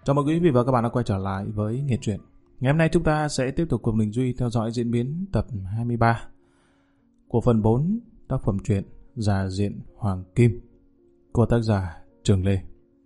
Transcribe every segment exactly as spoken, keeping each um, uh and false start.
Chào mừng quý vị và các bạn đã quay trở lại với Nghệ Truyện. Ngày hôm nay chúng ta sẽ tiếp tục cùng Đình Duy theo dõi diễn biến tập hai mươi ba của phần bốn tác phẩm truyện Già Diện Hoàng Kim của tác giả Trường Lê.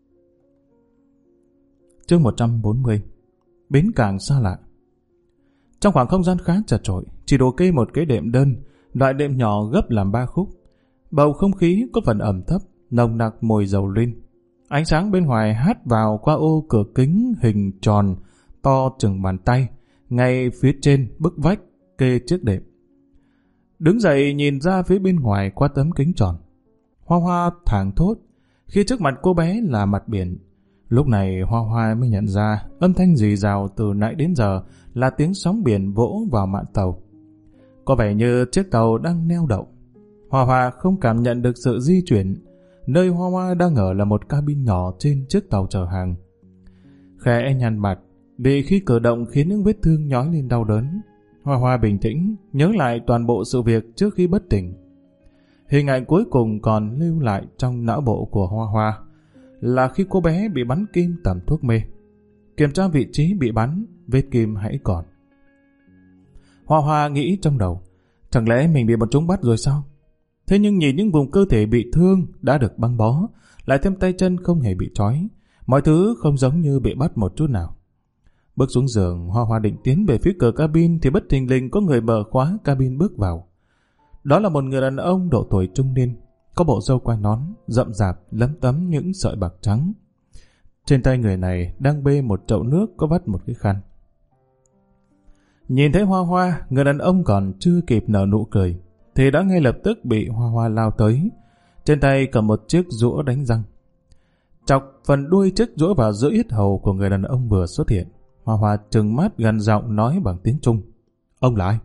Chương một trăm bốn mươi. Bến cảng xa lạ. Trong khoảng không gian khá chật chội, chỉ đồ kê một cái đệm đơn, loại đệm nhỏ gấp làm ba khúc. Bầu không khí có phần ẩm thấp, nồng nặc mùi dầu luyên. Ánh sáng bên ngoài hắt vào qua ô cửa kính hình tròn to chừng bàn tay, ngay phía trên bức vách kê chiếc đệm. Đứng dậy nhìn ra phía bên ngoài qua tấm kính tròn, Hoa Hoa thảng thốt khi trước mặt cô bé là mặt biển. Lúc này Hoa Hoa mới nhận ra âm thanh rì rào từ nãy đến giờ là tiếng sóng biển vỗ vào mạn tàu. Có vẻ như chiếc tàu đang neo đậu. Hoa Hoa không cảm nhận được sự di chuyển. Nơi Hoa Hoa đang ở là một cabin nhỏ trên chiếc tàu chở hàng. Khẽ nhăn mặt vì khi cử động khiến những vết thương nhói lên đau đớn. Hoa Hoa bình tĩnh nhớ lại toàn bộ sự việc trước khi bất tỉnh. Hình ảnh cuối cùng còn lưu lại trong não bộ của Hoa Hoa là khi cô bé bị bắn kim tẩm thuốc mê. Kiểm tra vị trí bị bắn, vết kim hãy còn. Hoa Hoa nghĩ trong đầu, chẳng lẽ mình bị bọn chúng bắt rồi sao? Thế nhưng nhìn những vùng cơ thể bị thương đã được băng bó, lại thêm tay chân không hề bị trói, mọi thứ không giống như bị bắt một chút nào. Bước xuống giường, Hoa Hoa định tiến về phía cửa cabin thì bất thình lình có người mở khóa cabin bước vào. Đó là một người đàn ông độ tuổi trung niên, có bộ râu quai nón, rậm rạp lấm tấm những sợi bạc trắng. Trên tay người này đang bê một chậu nước có vắt một cái khăn. Nhìn thấy Hoa Hoa, người đàn ông còn chưa kịp nở nụ cười thì đã ngay lập tức bị Hoa Hoa lao tới. Trên tay cầm một chiếc rũa đánh răng, chọc phần đuôi chiếc rũa vào giữa yết hầu của người đàn ông vừa xuất hiện. Hoa Hoa trừng mắt gằn giọng nói bằng tiếng Trung: "Ông là ai?"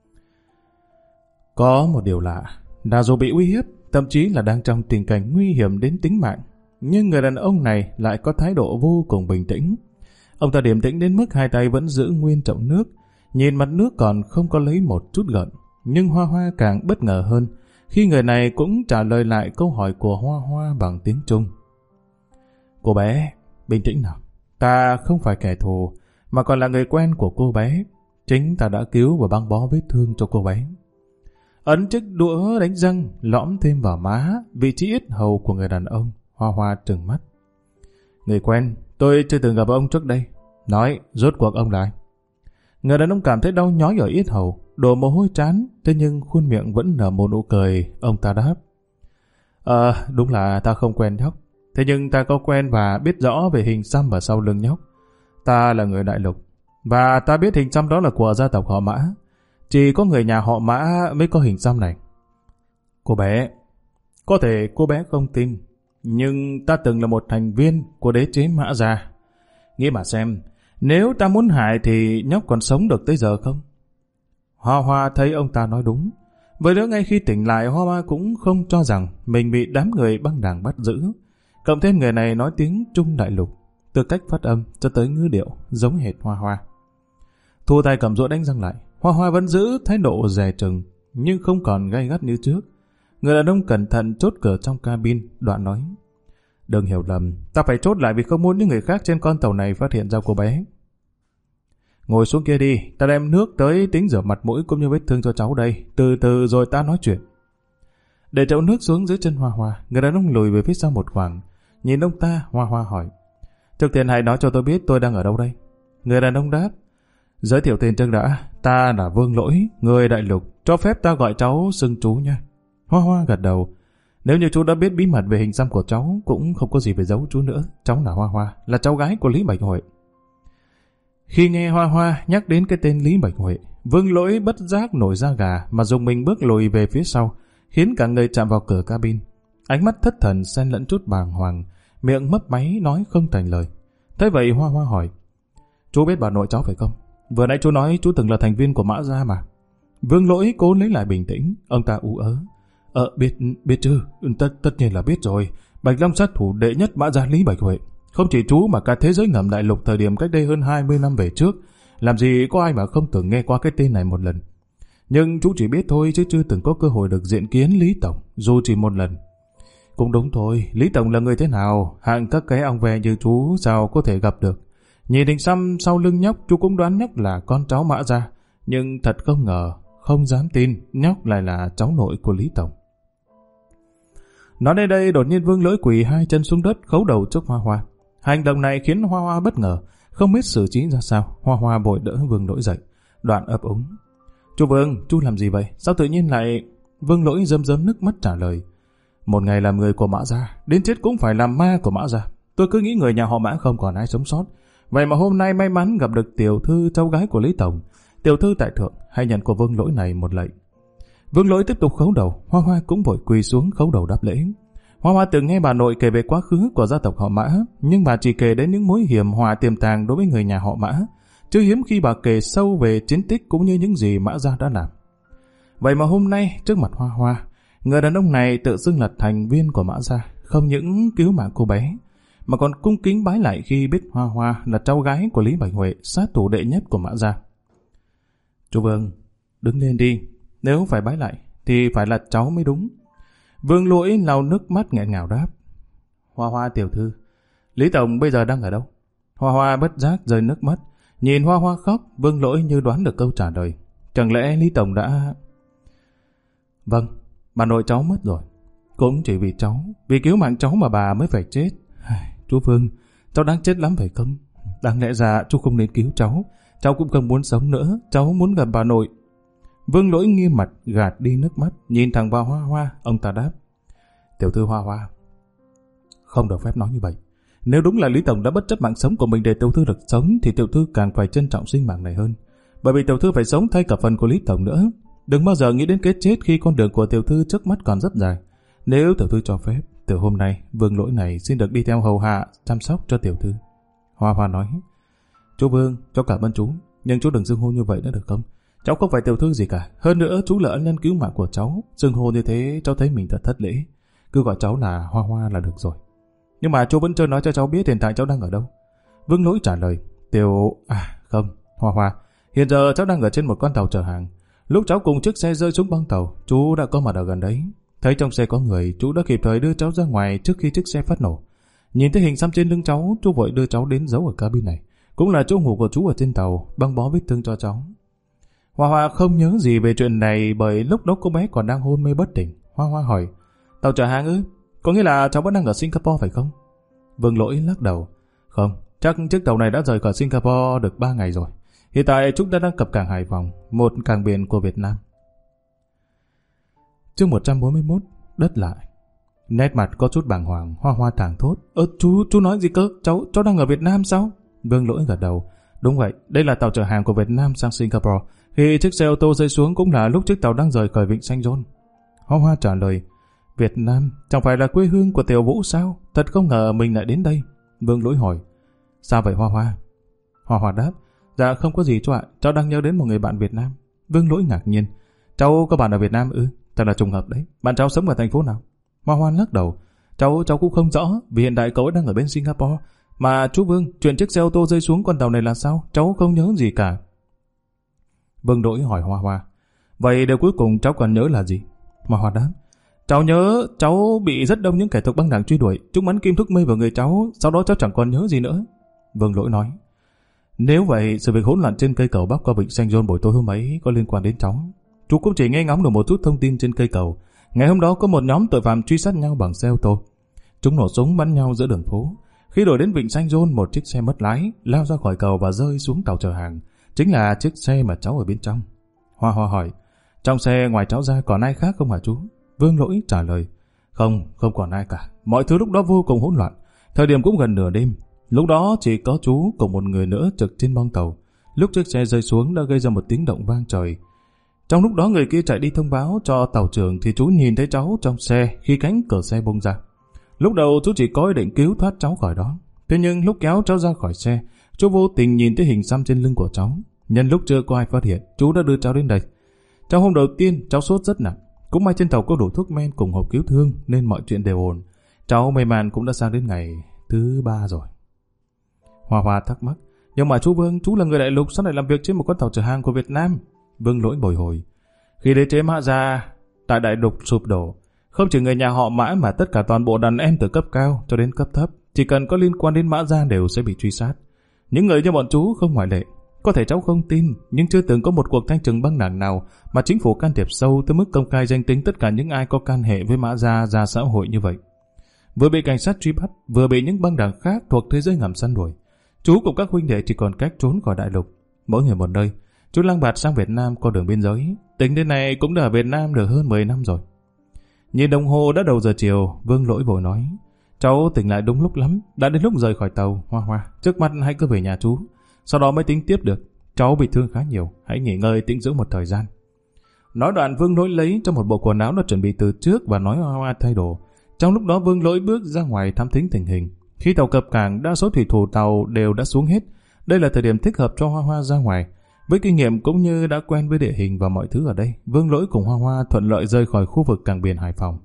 Có một điều lạ là dù bị uy hiếp, thậm chí là đang trong tình cảnh nguy hiểm đến tính mạng, nhưng người đàn ông này lại có thái độ vô cùng bình tĩnh. Ông ta điềm tĩnh đến mức hai tay vẫn giữ nguyên chậu nước, nhìn mặt nước còn không có lấy một chút gợn. Nhưng Hoa Hoa càng bất ngờ hơn khi người này cũng trả lời lại câu hỏi của Hoa Hoa bằng tiếng Trung. "Cô bé, bình tĩnh nào. Ta không phải kẻ thù, mà còn là người quen của cô bé. Chính ta đã cứu và băng bó vết thương cho cô bé." Ấn chiếc đũa đánh răng lõm thêm vào má, vị trí yết hầu của người đàn ông. Hoa Hoa trừng mắt. "Người quen, tôi chưa từng gặp ông trước đây. Nói, rốt cuộc ông là ai?" Người đàn ông cảm thấy đau nhói ở yết hầu, đổ mồ hôi trán, thế nhưng khuôn miệng vẫn nở một nụ cười. Ông ta đáp: Ờ, đúng là ta không quen nhóc. Thế nhưng ta có quen và biết rõ về hình xăm ở sau lưng nhóc. Ta là người Đại Lục, và ta biết hình xăm đó là của gia tộc họ Mã. Chỉ có người nhà họ Mã mới có hình xăm này. Cô bé, có thể cô bé không tin, nhưng ta từng là một thành viên của đế chế Mã gia. Nghĩ mà xem, nếu ta muốn hại thì nhóc còn sống được tới giờ không? Hoa Hoa thấy ông ta nói đúng. Với nữa ngay khi tỉnh lại, Hoa Hoa cũng không cho rằng mình bị đám người băng đảng bắt giữ. Cộng thêm người này nói tiếng Trung Đại Lục, từ cách phát âm cho tới ngữ điệu giống hệt Hoa Hoa. Thu tay cầm rũa đánh răng lại, Hoa Hoa vẫn giữ thái độ dè chừng, nhưng không còn gay gắt như trước. Người đàn ông cẩn thận chốt cửa trong cabin, đoạn nói: "Đừng hiểu lầm, ta phải chốt lại vì không muốn những người khác trên con tàu này phát hiện ra cô bé. Ngồi xuống kia đi, ta đem nước tới tính rửa mặt mũi cũng như vết thương cho cháu đây, từ từ rồi ta nói chuyện." Để chậu nước xuống dưới chân Hoa Hoa, người đàn ông lùi về phía sau một khoảng. Nhìn ông ta, Hoa Hoa hỏi: "Trước tiên hãy nói cho tôi biết tôi đang ở đâu đây?" Người đàn ông đáp: "Giới thiệu tên trước đã, ta là Vương Lỗi, người Đại Lục, cho phép ta gọi cháu xưng chú nha." Hoa Hoa gật đầu. Nếu như chú đã biết bí mật về hình xăm của cháu, cũng không có gì phải giấu chú nữa. Cháu là Hoa Hoa, là cháu gái của Lý Bạch Huệ. Khi nghe Hoa Hoa nhắc đến cái tên Lý Bạch Huệ, Vương Lỗi bất giác nổi da gà mà dùng mình bước lùi về phía sau, khiến cả người chạm vào cửa cabin. Ánh mắt thất thần xen lẫn chút bàng hoàng, miệng mấp máy nói không thành lời. Thế vậy Hoa Hoa hỏi: "Chú biết bà nội cháu phải không? Vừa nãy chú nói chú từng là thành viên của Mã gia mà." Vương Lỗi cố lấy lại bình tĩnh, ông ta ú ớ: Ờ, biết, biết chứ, tất, tất nhiên là biết rồi. Bạch Long sát thủ đệ nhất Mã gia Lý Bạch Huệ. Không chỉ chú mà cả thế giới ngầm Đại Lục thời điểm cách đây hơn hai mươi năm về trước, làm gì có ai mà không từng nghe qua cái tên này một lần. Nhưng chú chỉ biết thôi chứ chưa từng có cơ hội được diện kiến Lý Tổng, dù chỉ một lần. Cũng đúng thôi, Lý Tổng là người thế nào, hạng các cái ong ve như chú sao có thể gặp được. Nhìn hình xăm sau lưng nhóc, chú cũng đoán nhóc là con cháu Mã Gia, nhưng thật không ngờ, không dám tin nhóc lại là cháu nội của Lý Tổng. Nói đến đây, đột nhiên Vương Lỗi quỳ hai chân xuống đất, khấu đầu trước Hoa Hoa. Hành động này khiến Hoa Hoa bất ngờ, không biết xử trí ra sao. Hoa Hoa vội đỡ Vương Lỗi dậy, đoạn ấp úng: "Chú Vương, chú làm gì vậy? Sao tự nhiên lại..." Vương Lỗi rơm rớm nước mắt trả lời: "Một ngày làm người của Mã Gia, đến chết cũng phải làm ma của Mã Gia. Tôi cứ nghĩ người nhà họ Mã không còn ai sống sót. Vậy mà hôm nay may mắn gặp được tiểu thư cháu gái của Lý Tổng. Tiểu thư tại thượng, hãy nhận của Vương Lỗi này một lạy." Vương Lỗi tiếp tục khấu đầu, Hoa Hoa cũng vội quỳ xuống khấu đầu đáp lễ. Hoa Hoa từng nghe bà nội kể về quá khứ của gia tộc họ Mã, nhưng bà chỉ kể đến những mối hiểm họa tiềm tàng đối với người nhà họ Mã, chứ hiếm khi bà kể sâu về chiến tích cũng như những gì Mã Gia đã làm. Vậy mà hôm nay trước mặt Hoa Hoa, người đàn ông này tự xưng là thành viên của Mã Gia, không những cứu mạng cô bé, mà còn cung kính bái lại khi biết Hoa Hoa là cháu gái của Lý Bạch Huệ, sát thủ đệ nhất của Mã Gia. "Chú Vương, đứng lên đi, nếu phải bái lại thì phải là cháu mới đúng." Vương Lỗi lau nước mắt nghẹn ngào đáp: "Hoa Hoa tiểu thư, Lý Tổng bây giờ đang ở đâu?" Hoa Hoa bất giác rơi nước mắt, nhìn Hoa Hoa khóc. Vương Lỗi như đoán được câu trả lời: "Chẳng lẽ Lý Tổng đã..." "Vâng, bà nội cháu mất rồi. Cũng chỉ vì cháu, vì cứu mạng cháu mà bà mới phải chết. Chú Vương, cháu đang chết lắm phải không? Đáng lẽ ra chú không nên cứu cháu. Cháu cũng không muốn sống nữa, cháu muốn gặp bà nội." Vương Lỗi nghiêm mặt gạt đi nước mắt, nhìn thẳng vào Hoa Hoa. Ông ta đáp: "Tiểu thư Hoa Hoa, không được phép nói như vậy. Nếu đúng là Lý Tổng đã bất chấp mạng sống của mình để tiểu thư được sống, thì tiểu thư càng phải trân trọng sinh mạng này hơn. Bởi vì tiểu thư phải sống thay cả phần của Lý Tổng nữa. Đừng bao giờ nghĩ đến cái chết khi con đường của tiểu thư trước mắt còn rất dài. Nếu tiểu thư cho phép, từ hôm nay Vương Lỗi này xin được đi theo hầu hạ chăm sóc cho tiểu thư." Hoa Hoa nói: "Chú Vương, cháu cảm ơn chú, nhưng chú đừng xưng hô như vậy nữa được không? Cháu không phải tiểu thư gì cả. Hơn nữa chú là ân nhân cứu mạng của cháu. Xưng hô như thế cháu thấy mình thật thất lễ. Cứ gọi cháu là Hoa Hoa là được rồi." "Nhưng mà chú vẫn chưa nói cho cháu biết hiện tại cháu đang ở đâu." Vương Lỗi trả lời: "Tiểu... À không, Hoa Hoa, hiện giờ cháu đang ở trên một con tàu chở hàng. Lúc cháu cùng chiếc xe rơi xuống băng tàu, chú đã có mặt ở gần đấy. Thấy trong xe có người, chú đã kịp thời đưa cháu ra ngoài trước khi chiếc xe phát nổ. Nhìn thấy hình xăm trên lưng cháu, chú vội đưa cháu đến giấu ở cabin này. Cũng là chỗ ngủ của chú ở trên tàu, băng bó vết thương cho cháu." Hoa Hoa không nhớ gì về chuyện này bởi lúc đó cô bé còn đang hôn mê bất tỉnh. Hoa Hoa hỏi: "Tàu chở hàng ư? Có nghĩa là cháu vẫn đang ở Singapore phải không?" Vương Lỗi lắc đầu: "Không, chắc chiếc tàu này đã rời khỏi Singapore được ba ngày rồi. Hiện tại chúng ta đang cập cảng Hải Phòng, một cảng biển của Việt Nam." Chương một trăm bốn mươi mốt. Đất lại. Nét mặt có chút bàng hoàng, Hoa Hoa thảng thốt: "Ơ chú, chú nói gì cơ? Cháu, cháu đang ở Việt Nam sao?" Vương Lỗi gật đầu: "Đúng vậy, đây là tàu chở hàng của Việt Nam sang Singapore. Khi chiếc xe ô tô rơi xuống cũng là lúc chiếc tàu đang rời khỏi vịnh Saint John." Hoa Hoa trả lời: "Việt Nam chẳng phải là quê hương của Tiểu Vũ sao? Thật không ngờ mình lại đến đây." Vương Lỗi hỏi: "Sao vậy Hoa Hoa?" Hoa Hoa đáp: "Dạ không có gì chú ạ, cháu đang nhớ đến một người bạn Việt Nam." Vương Lỗi ngạc nhiên: "Cháu có bạn ở Việt Nam ư? Thật là trùng hợp đấy. Bạn cháu sống ở thành phố nào?" Hoa Hoa lắc đầu: Cháu cháu cũng không rõ, vì hiện tại cậu ấy đang ở bên Singapore. Mà chú Vương, chuyện chiếc xe ô tô rơi xuống con tàu này là sao? Cháu không nhớ gì cả." Vương Đỗi hỏi Hoa Hoa: "Vậy điều cuối cùng cháu còn nhớ là gì?" Hoa Hoa đáp: "Cháu nhớ cháu bị rất đông những kẻ thuộc băng đảng truy đuổi, chúng bắn kim thuốc mê vào người cháu, sau đó cháu chẳng còn nhớ gì nữa." Vương Lỗi nói: "Nếu vậy, sự việc hỗn loạn trên cây cầu bắc qua vịnh Saint John buổi tối hôm ấy có liên quan đến cháu. Chú cũng chỉ nghe ngóng được một chút thông tin trên cây cầu. Ngày hôm đó có một nhóm tội phạm truy sát nhau bằng xe ô tô. Chúng nổ súng bắn nhau giữa đường phố. Khi đuổi đến vịnh Saint John, một chiếc xe mất lái lao ra khỏi cầu và rơi xuống tàu chở hàng, chính là chiếc xe mà cháu ở bên trong." Hoa Hoa hỏi: "Trong xe ngoài cháu ra còn ai khác không hả chú?" Vương Lỗi trả lời: "Không, không còn ai cả. Mọi thứ lúc đó vô cùng hỗn loạn. Thời điểm cũng gần nửa đêm. Lúc đó chỉ có chú cùng một người nữa trực trên bong tàu. Lúc chiếc xe rơi xuống đã gây ra một tiếng động vang trời. Trong lúc đó người kia chạy đi thông báo cho tàu trưởng thì chú nhìn thấy cháu trong xe khi cánh cửa xe bung ra. Lúc đầu chú chỉ có ý định cứu thoát cháu khỏi đó. Thế nhưng lúc kéo cháu ra khỏi xe, chú vô tình nhìn thấy hình xăm trên lưng của cháu. Nhân lúc chưa có ai phát hiện, chú đã đưa cháu đến đây. Trong hôm đầu tiên cháu sốt rất nặng. Cũng may trên tàu có đủ thuốc men cùng hộp cứu thương nên mọi chuyện đều ổn. Cháu may mắn cũng đã sang đến ngày thứ ba rồi." Hoa Hoa thắc mắc: "Nhưng mà chú Vương, chú là người đại lục, sao lại làm việc trên một con tàu chở hàng của Việt Nam?" Vương Lỗi bồi hồi: "Khi đế chế Mã Gia tại đại lục sụp đổ, không chỉ người nhà họ Mã mà tất cả toàn bộ đàn em từ cấp cao cho đến cấp thấp, chỉ cần có liên quan đến Mã Gia đều sẽ bị truy sát. Những người như bọn chú không ngoại lệ. Có thể cháu không tin, nhưng chưa từng có một cuộc thanh trừng băng đảng nào mà chính phủ can thiệp sâu tới mức công khai danh tính tất cả những ai có can hệ với Mã Gia ra xã hội như vậy. Vừa bị cảnh sát truy bắt, vừa bị những băng đảng khác thuộc thế giới ngầm săn đuổi. Chú cùng các huynh đệ chỉ còn cách trốn khỏi đại lục. Mỗi người một nơi, chú lang bạt sang Việt Nam qua đường biên giới. Tính đến nay cũng đã ở Việt Nam được hơn mười năm rồi. Nhìn đồng hồ đã đầu giờ chiều, Vương Lỗi vội nói: cháu tỉnh lại đúng lúc lắm, đã đến lúc rời khỏi tàu. Hoa Hoa, trước mắt hãy cứ về nhà chú, sau đó mới tính tiếp được. Cháu bị thương khá nhiều, hãy nghỉ ngơi tĩnh dưỡng một thời gian. Nói đoạn, Vương Lỗi lấy cho một bộ quần áo đã chuẩn bị từ trước và nói Hoa Hoa thay đồ. Trong lúc đó Vương Lỗi bước ra ngoài thăm thính tình hình. Khi tàu cập cảng, đa số thủy thủ tàu đều đã xuống hết. Đây là thời điểm thích hợp cho Hoa Hoa ra ngoài. Với kinh nghiệm cũng như đã quen với địa hình và mọi thứ ở đây, Vương Lỗi cùng Hoa Hoa thuận lợi rời khỏi khu vực cảng biển Hải Phòng.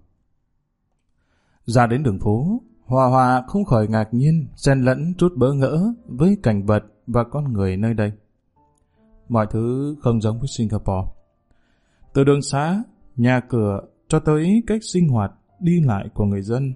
Ra đến đường phố, Hoa Hoa không khỏi ngạc nhiên, xen lẫn chút bỡ ngỡ với cảnh vật và con người nơi đây. Mọi thứ không giống với Singapore. Từ đường xá, nhà cửa cho tới cách sinh hoạt, đi lại của người dân.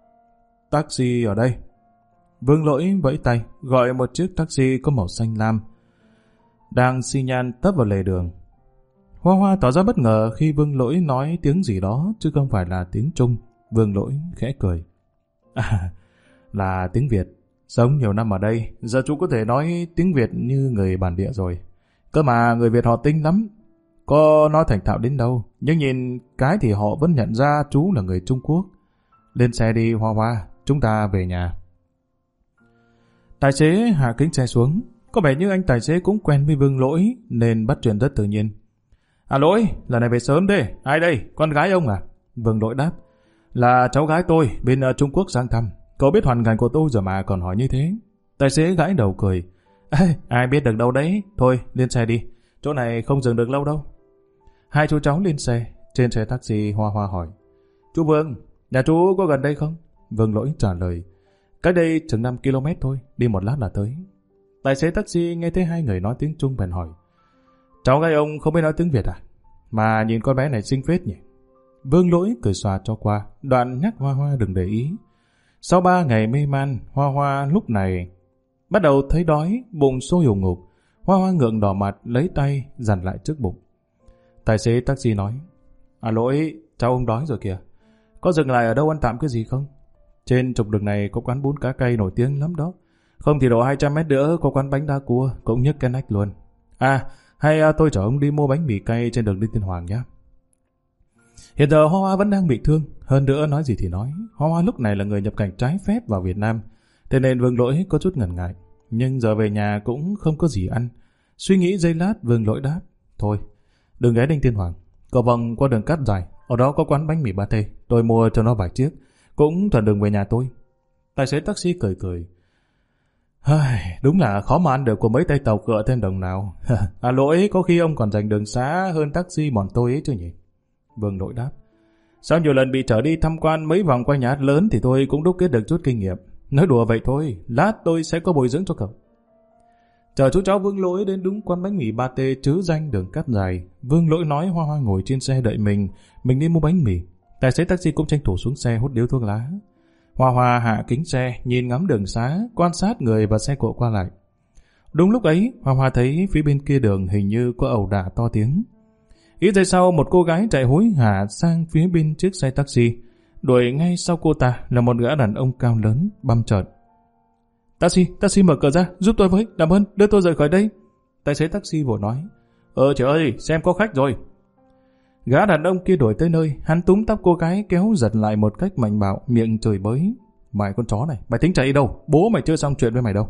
Taxi ở đây. Vương Lỗi vẫy tay, gọi một chiếc taxi có màu xanh lam, đang xi nhan tấp vào lề đường. Hoa Hoa tỏ ra bất ngờ khi Vương Lỗi nói tiếng gì đó, chứ không phải là tiếng Trung. Vương Lỗi khẽ cười. À, là tiếng Việt. Sống nhiều năm ở đây, giờ chú có thể nói tiếng Việt như người bản địa rồi. Cơ mà người Việt họ tinh lắm. Có nói thành thạo đến đâu, nhưng nhìn cái thì họ vẫn nhận ra chú là người Trung Quốc. Lên xe đi Hoa Hoa, chúng ta về nhà. Tài xế hạ kính xe xuống. Có vẻ như anh tài xế cũng quen với Vương Lỗi nên bắt chuyện rất tự nhiên. À Lỗi, lần này về sớm đấy. Ai đây? Con gái ông à? Vương Lỗi đáp. Là cháu gái tôi bên uh, Trung Quốc sang thăm. Cậu biết hoàn cảnh của tôi rồi mà còn hỏi như thế. Tài xế gãi đầu cười. Ê, ai biết được đâu đấy. Thôi lên xe đi, chỗ này không dừng được lâu đâu. Hai chú cháu lên xe. Trên xe taxi, Hoa Hoa hỏi: Chú Vương, nhà chú có gần đây không? Vương Lỗi trả lời: cách đây chừng năm ki lô mét thôi, đi một lát là tới. Tài xế taxi nghe thấy hai người nói tiếng Trung bèn hỏi: cháu gái ông không biết nói tiếng Việt à? Mà nhìn con bé này xinh phết nhỉ? Vương Lỗi cười xòa cho qua, đoạn nhắc Hoa Hoa đừng để ý. Sau ba ngày mê man, Hoa Hoa lúc này bắt đầu thấy đói, bụng sôi ủng ục. Hoa Hoa ngượng đỏ mặt, lấy tay dằn lại trước bụng. Tài xế taxi nói: À Lỗi, cháu ông đói rồi kìa. Có dừng lại ở đâu ăn tạm cái gì không? Trên trục đường này có quán bún cá cay nổi tiếng lắm đó. Không thì độ hai trăm mét nữa có quán bánh đa cua, cũng nhức cái nách luôn. À, hay à, tôi chở ông đi mua bánh mì cay trên đường Đinh Tiên Hoàng nhé. Hiện giờ Hoa Hoa vẫn đang bị thương. Hơn nữa nói gì thì nói, Hoa Hoa lúc này là người nhập cảnh trái phép vào Việt Nam, thế nên Vương Lỗi có chút ngần ngại. Nhưng giờ về nhà cũng không có gì ăn. Suy nghĩ giây lát, Vương Lỗi đáp: Thôi, đừng ghé Đinh Tiên Hoàng, cậu vòng qua đường Cát Dài, ở đó có quán bánh mì ba tê, tôi mua cho nó vài chiếc, cũng thuận đường về nhà tôi. Tài xế taxi cười cười: Đúng là khó mà ăn được của mấy tay tàu cựa thêm đồng nào. À Lỗi, có khi ông còn dành đường xá hơn taxi bọn tôi ấy chứ nhỉ? Vương Lỗi đáp: Sau nhiều lần bị chở đi tham quan mấy vòng quanh nhà hát lớn thì tôi cũng đúc kết được chút kinh nghiệm. Nói đùa vậy thôi, lát tôi sẽ có bồi dưỡng cho cậu. Chờ chú cháu Vương Lỗi đến đúng quán bánh mì ba tê chứ danh đường Cát Dài. Vương Lỗi nói Hoa Hoa ngồi trên xe đợi mình, mình đi mua bánh mì. Tài xế taxi cũng tranh thủ xuống xe hút điếu thuốc lá. Hoa Hoa hạ kính xe, nhìn ngắm đường xá, quan sát người và xe cộ qua lại. Đúng lúc ấy, Hoa Hoa thấy phía bên kia đường hình như có ẩu đả to tiếng. Ít giây sau, một cô gái chạy hối hả sang phía bên chiếc xe taxi. Đuổi ngay sau cô ta là một gã đàn ông cao lớn, băm trợn. Taxi, taxi mở cửa ra, giúp tôi với, làm ơn, đưa tôi rời khỏi đây. Tài xế taxi vội nói: Ờ trời ơi, xem có khách rồi. Gã đàn ông kia đuổi tới nơi, hắn túm tóc cô gái kéo giật lại một cách mạnh bạo, miệng chửi bới: Mày con chó này, mày tính chạy đi đâu? Bố mày chưa xong chuyện với mày đâu.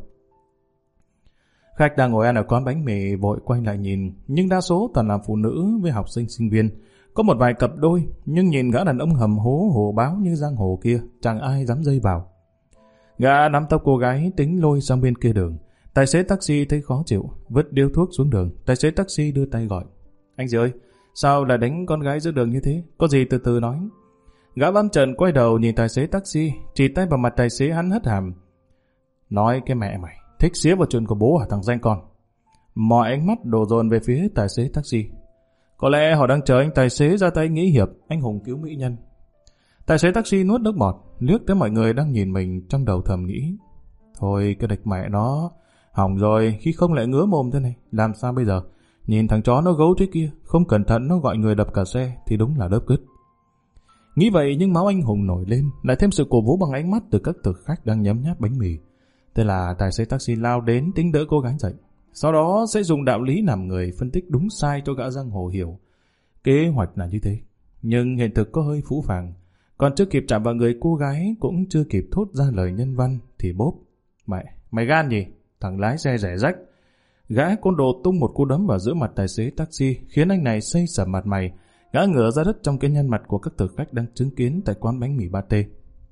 Khách đang ngồi ăn ở quán bánh mì vội quay lại nhìn, nhưng đa số toàn là phụ nữ với học sinh sinh viên. Có một vài cặp đôi, nhưng nhìn gã đàn ông hầm hố hổ báo như giang hồ kia, chẳng ai dám dây vào. Gã nắm tóc cô gái tính lôi sang bên kia đường. Tài xế taxi thấy khó chịu, vứt điếu thuốc xuống đường. Tài xế taxi đưa tay gọi: Anh gì ơi, sao lại đánh con gái giữa đường như thế? Có gì từ từ nói. Gã băm trợn quay đầu nhìn tài xế taxi, chỉ tay vào mặt tài xế, hắn hất hàm: Nói cái mẹ mày, thích xía vào chuyện của bố hả thằng danh con? Mọi ánh mắt đổ dồn về phía tài xế taxi. Có lẽ họ đang chờ anh tài xế ra tay nghĩ hiệp, anh hùng cứu mỹ nhân. Tài xế taxi nuốt nước bọt, liếc tới mọi người đang nhìn mình, trong đầu thầm nghĩ: Thôi cái địch mẹ nó, Hỏng rồi, khi không lại ngứa mồm thế này, làm sao bây giờ? Nhìn thằng chó nó gấu thế kia, không cẩn thận nó gọi người đập cả xe thì đúng là đớp cứt. Nghĩ vậy nhưng máu anh hùng nổi lên, lại thêm sự cổ vũ bằng ánh mắt từ các thực khách đang nhấm nháp bánh mì. Thế là tài xế taxi lao đến tính đỡ cô gái dậy. Sau đó sẽ dùng đạo lý làm người phân tích đúng sai cho gã giang hồ hiểu. Kế hoạch là như thế, nhưng hiện thực có hơi phũ phàng. Còn chưa kịp chạm vào người cô gái, cũng chưa kịp thốt ra lời nhân văn thì bốp. Mẹ, mày gan gì? Thằng lái xe rẻ rách. Gã côn đồ tung một cú đấm vào giữa mặt tài xế taxi, khiến anh này xây sẩm mặt mày. Gã ngửa ra đất trong cái nhăn mặt của các thực khách đang chứng kiến tại quán bánh mì Pate.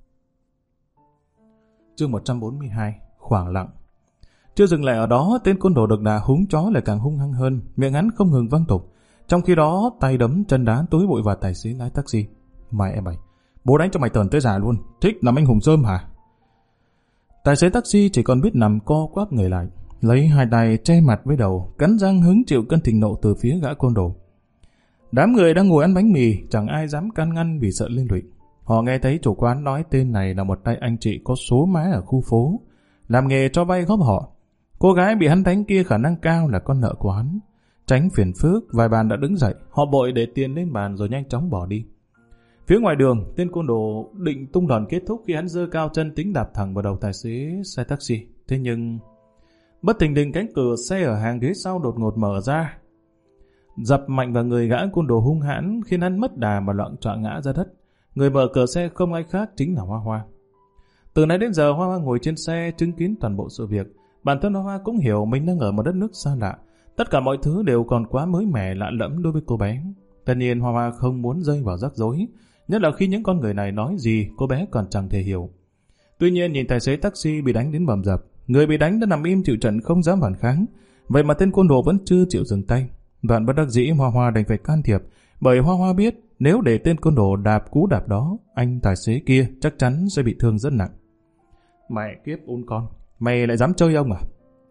Chương một trăm bốn mươi hai, khoảng lặng. Chưa dừng lại ở đó, tên côn đồ đực đà húng chó lại càng hung hăng hơn, miệng hắn không ngừng văng tục. Trong khi đó, tay đấm chân đá tối bụi vào tài xế lái taxi. Mày em mày, bố đánh cho mày tờn tới già luôn, thích làm anh hùng rơm hả? Tài xế taxi chỉ còn biết nằm co quắp người lại, lấy hai tay che mặt với đầu, cắn răng hứng chịu cơn thịnh nộ từ phía gã côn đồ. Đám người đang ngồi ăn bánh mì, chẳng ai dám can ngăn vì sợ liên lụy. Họ nghe thấy chủ quán nói tên này là một tay anh chị có số má ở khu phố, làm nghề cho vay góp họ. Cô gái bị hắn đánh kia khả năng cao là con nợ của hắn. Tránh phiền phức, vài bàn đã đứng dậy, họ bội để tiền lên bàn rồi nhanh chóng bỏ đi. Phía ngoài đường, tên côn đồ định tung đòn kết thúc khi hắn giơ cao chân tính đạp thẳng vào đầu tài xế xe taxi. Thế nhưng bất thình lình cánh cửa xe ở hàng ghế sau đột ngột mở ra, dập mạnh vào người gã côn đồ hung hãn, khiến hắn mất đà mà loạng choạng ngã ra đất. Người mở cửa xe không ai khác chính là Hoa Hoa. Từ nãy đến giờ Hoa Hoa ngồi trên xe chứng kiến toàn bộ sự việc. Bản thân Hoa Hoa cũng hiểu mình đang ở một đất nước xa lạ. Tất cả mọi thứ đều còn quá mới mẻ lạ lẫm đối với cô bé. Tất nhiên Hoa Hoa không muốn rơi vào rắc rối, nhất là khi những con người này nói gì cô bé còn chẳng thể hiểu. Tuy nhiên nhìn tài xế taxi bị đánh đến bầm dập, người bị đánh đã nằm im chịu trận không dám phản kháng, vậy mà tên côn đồ vẫn chưa chịu dừng tay. Đoạn bất đắc dĩ Hoa Hoa đành phải can thiệp, bởi Hoa Hoa biết nếu để tên côn đồ đạp cú đạp đó, anh tài xế kia chắc chắn sẽ bị thương rất nặng. Mẹ kiếp ôn con, mày lại dám chơi ông à?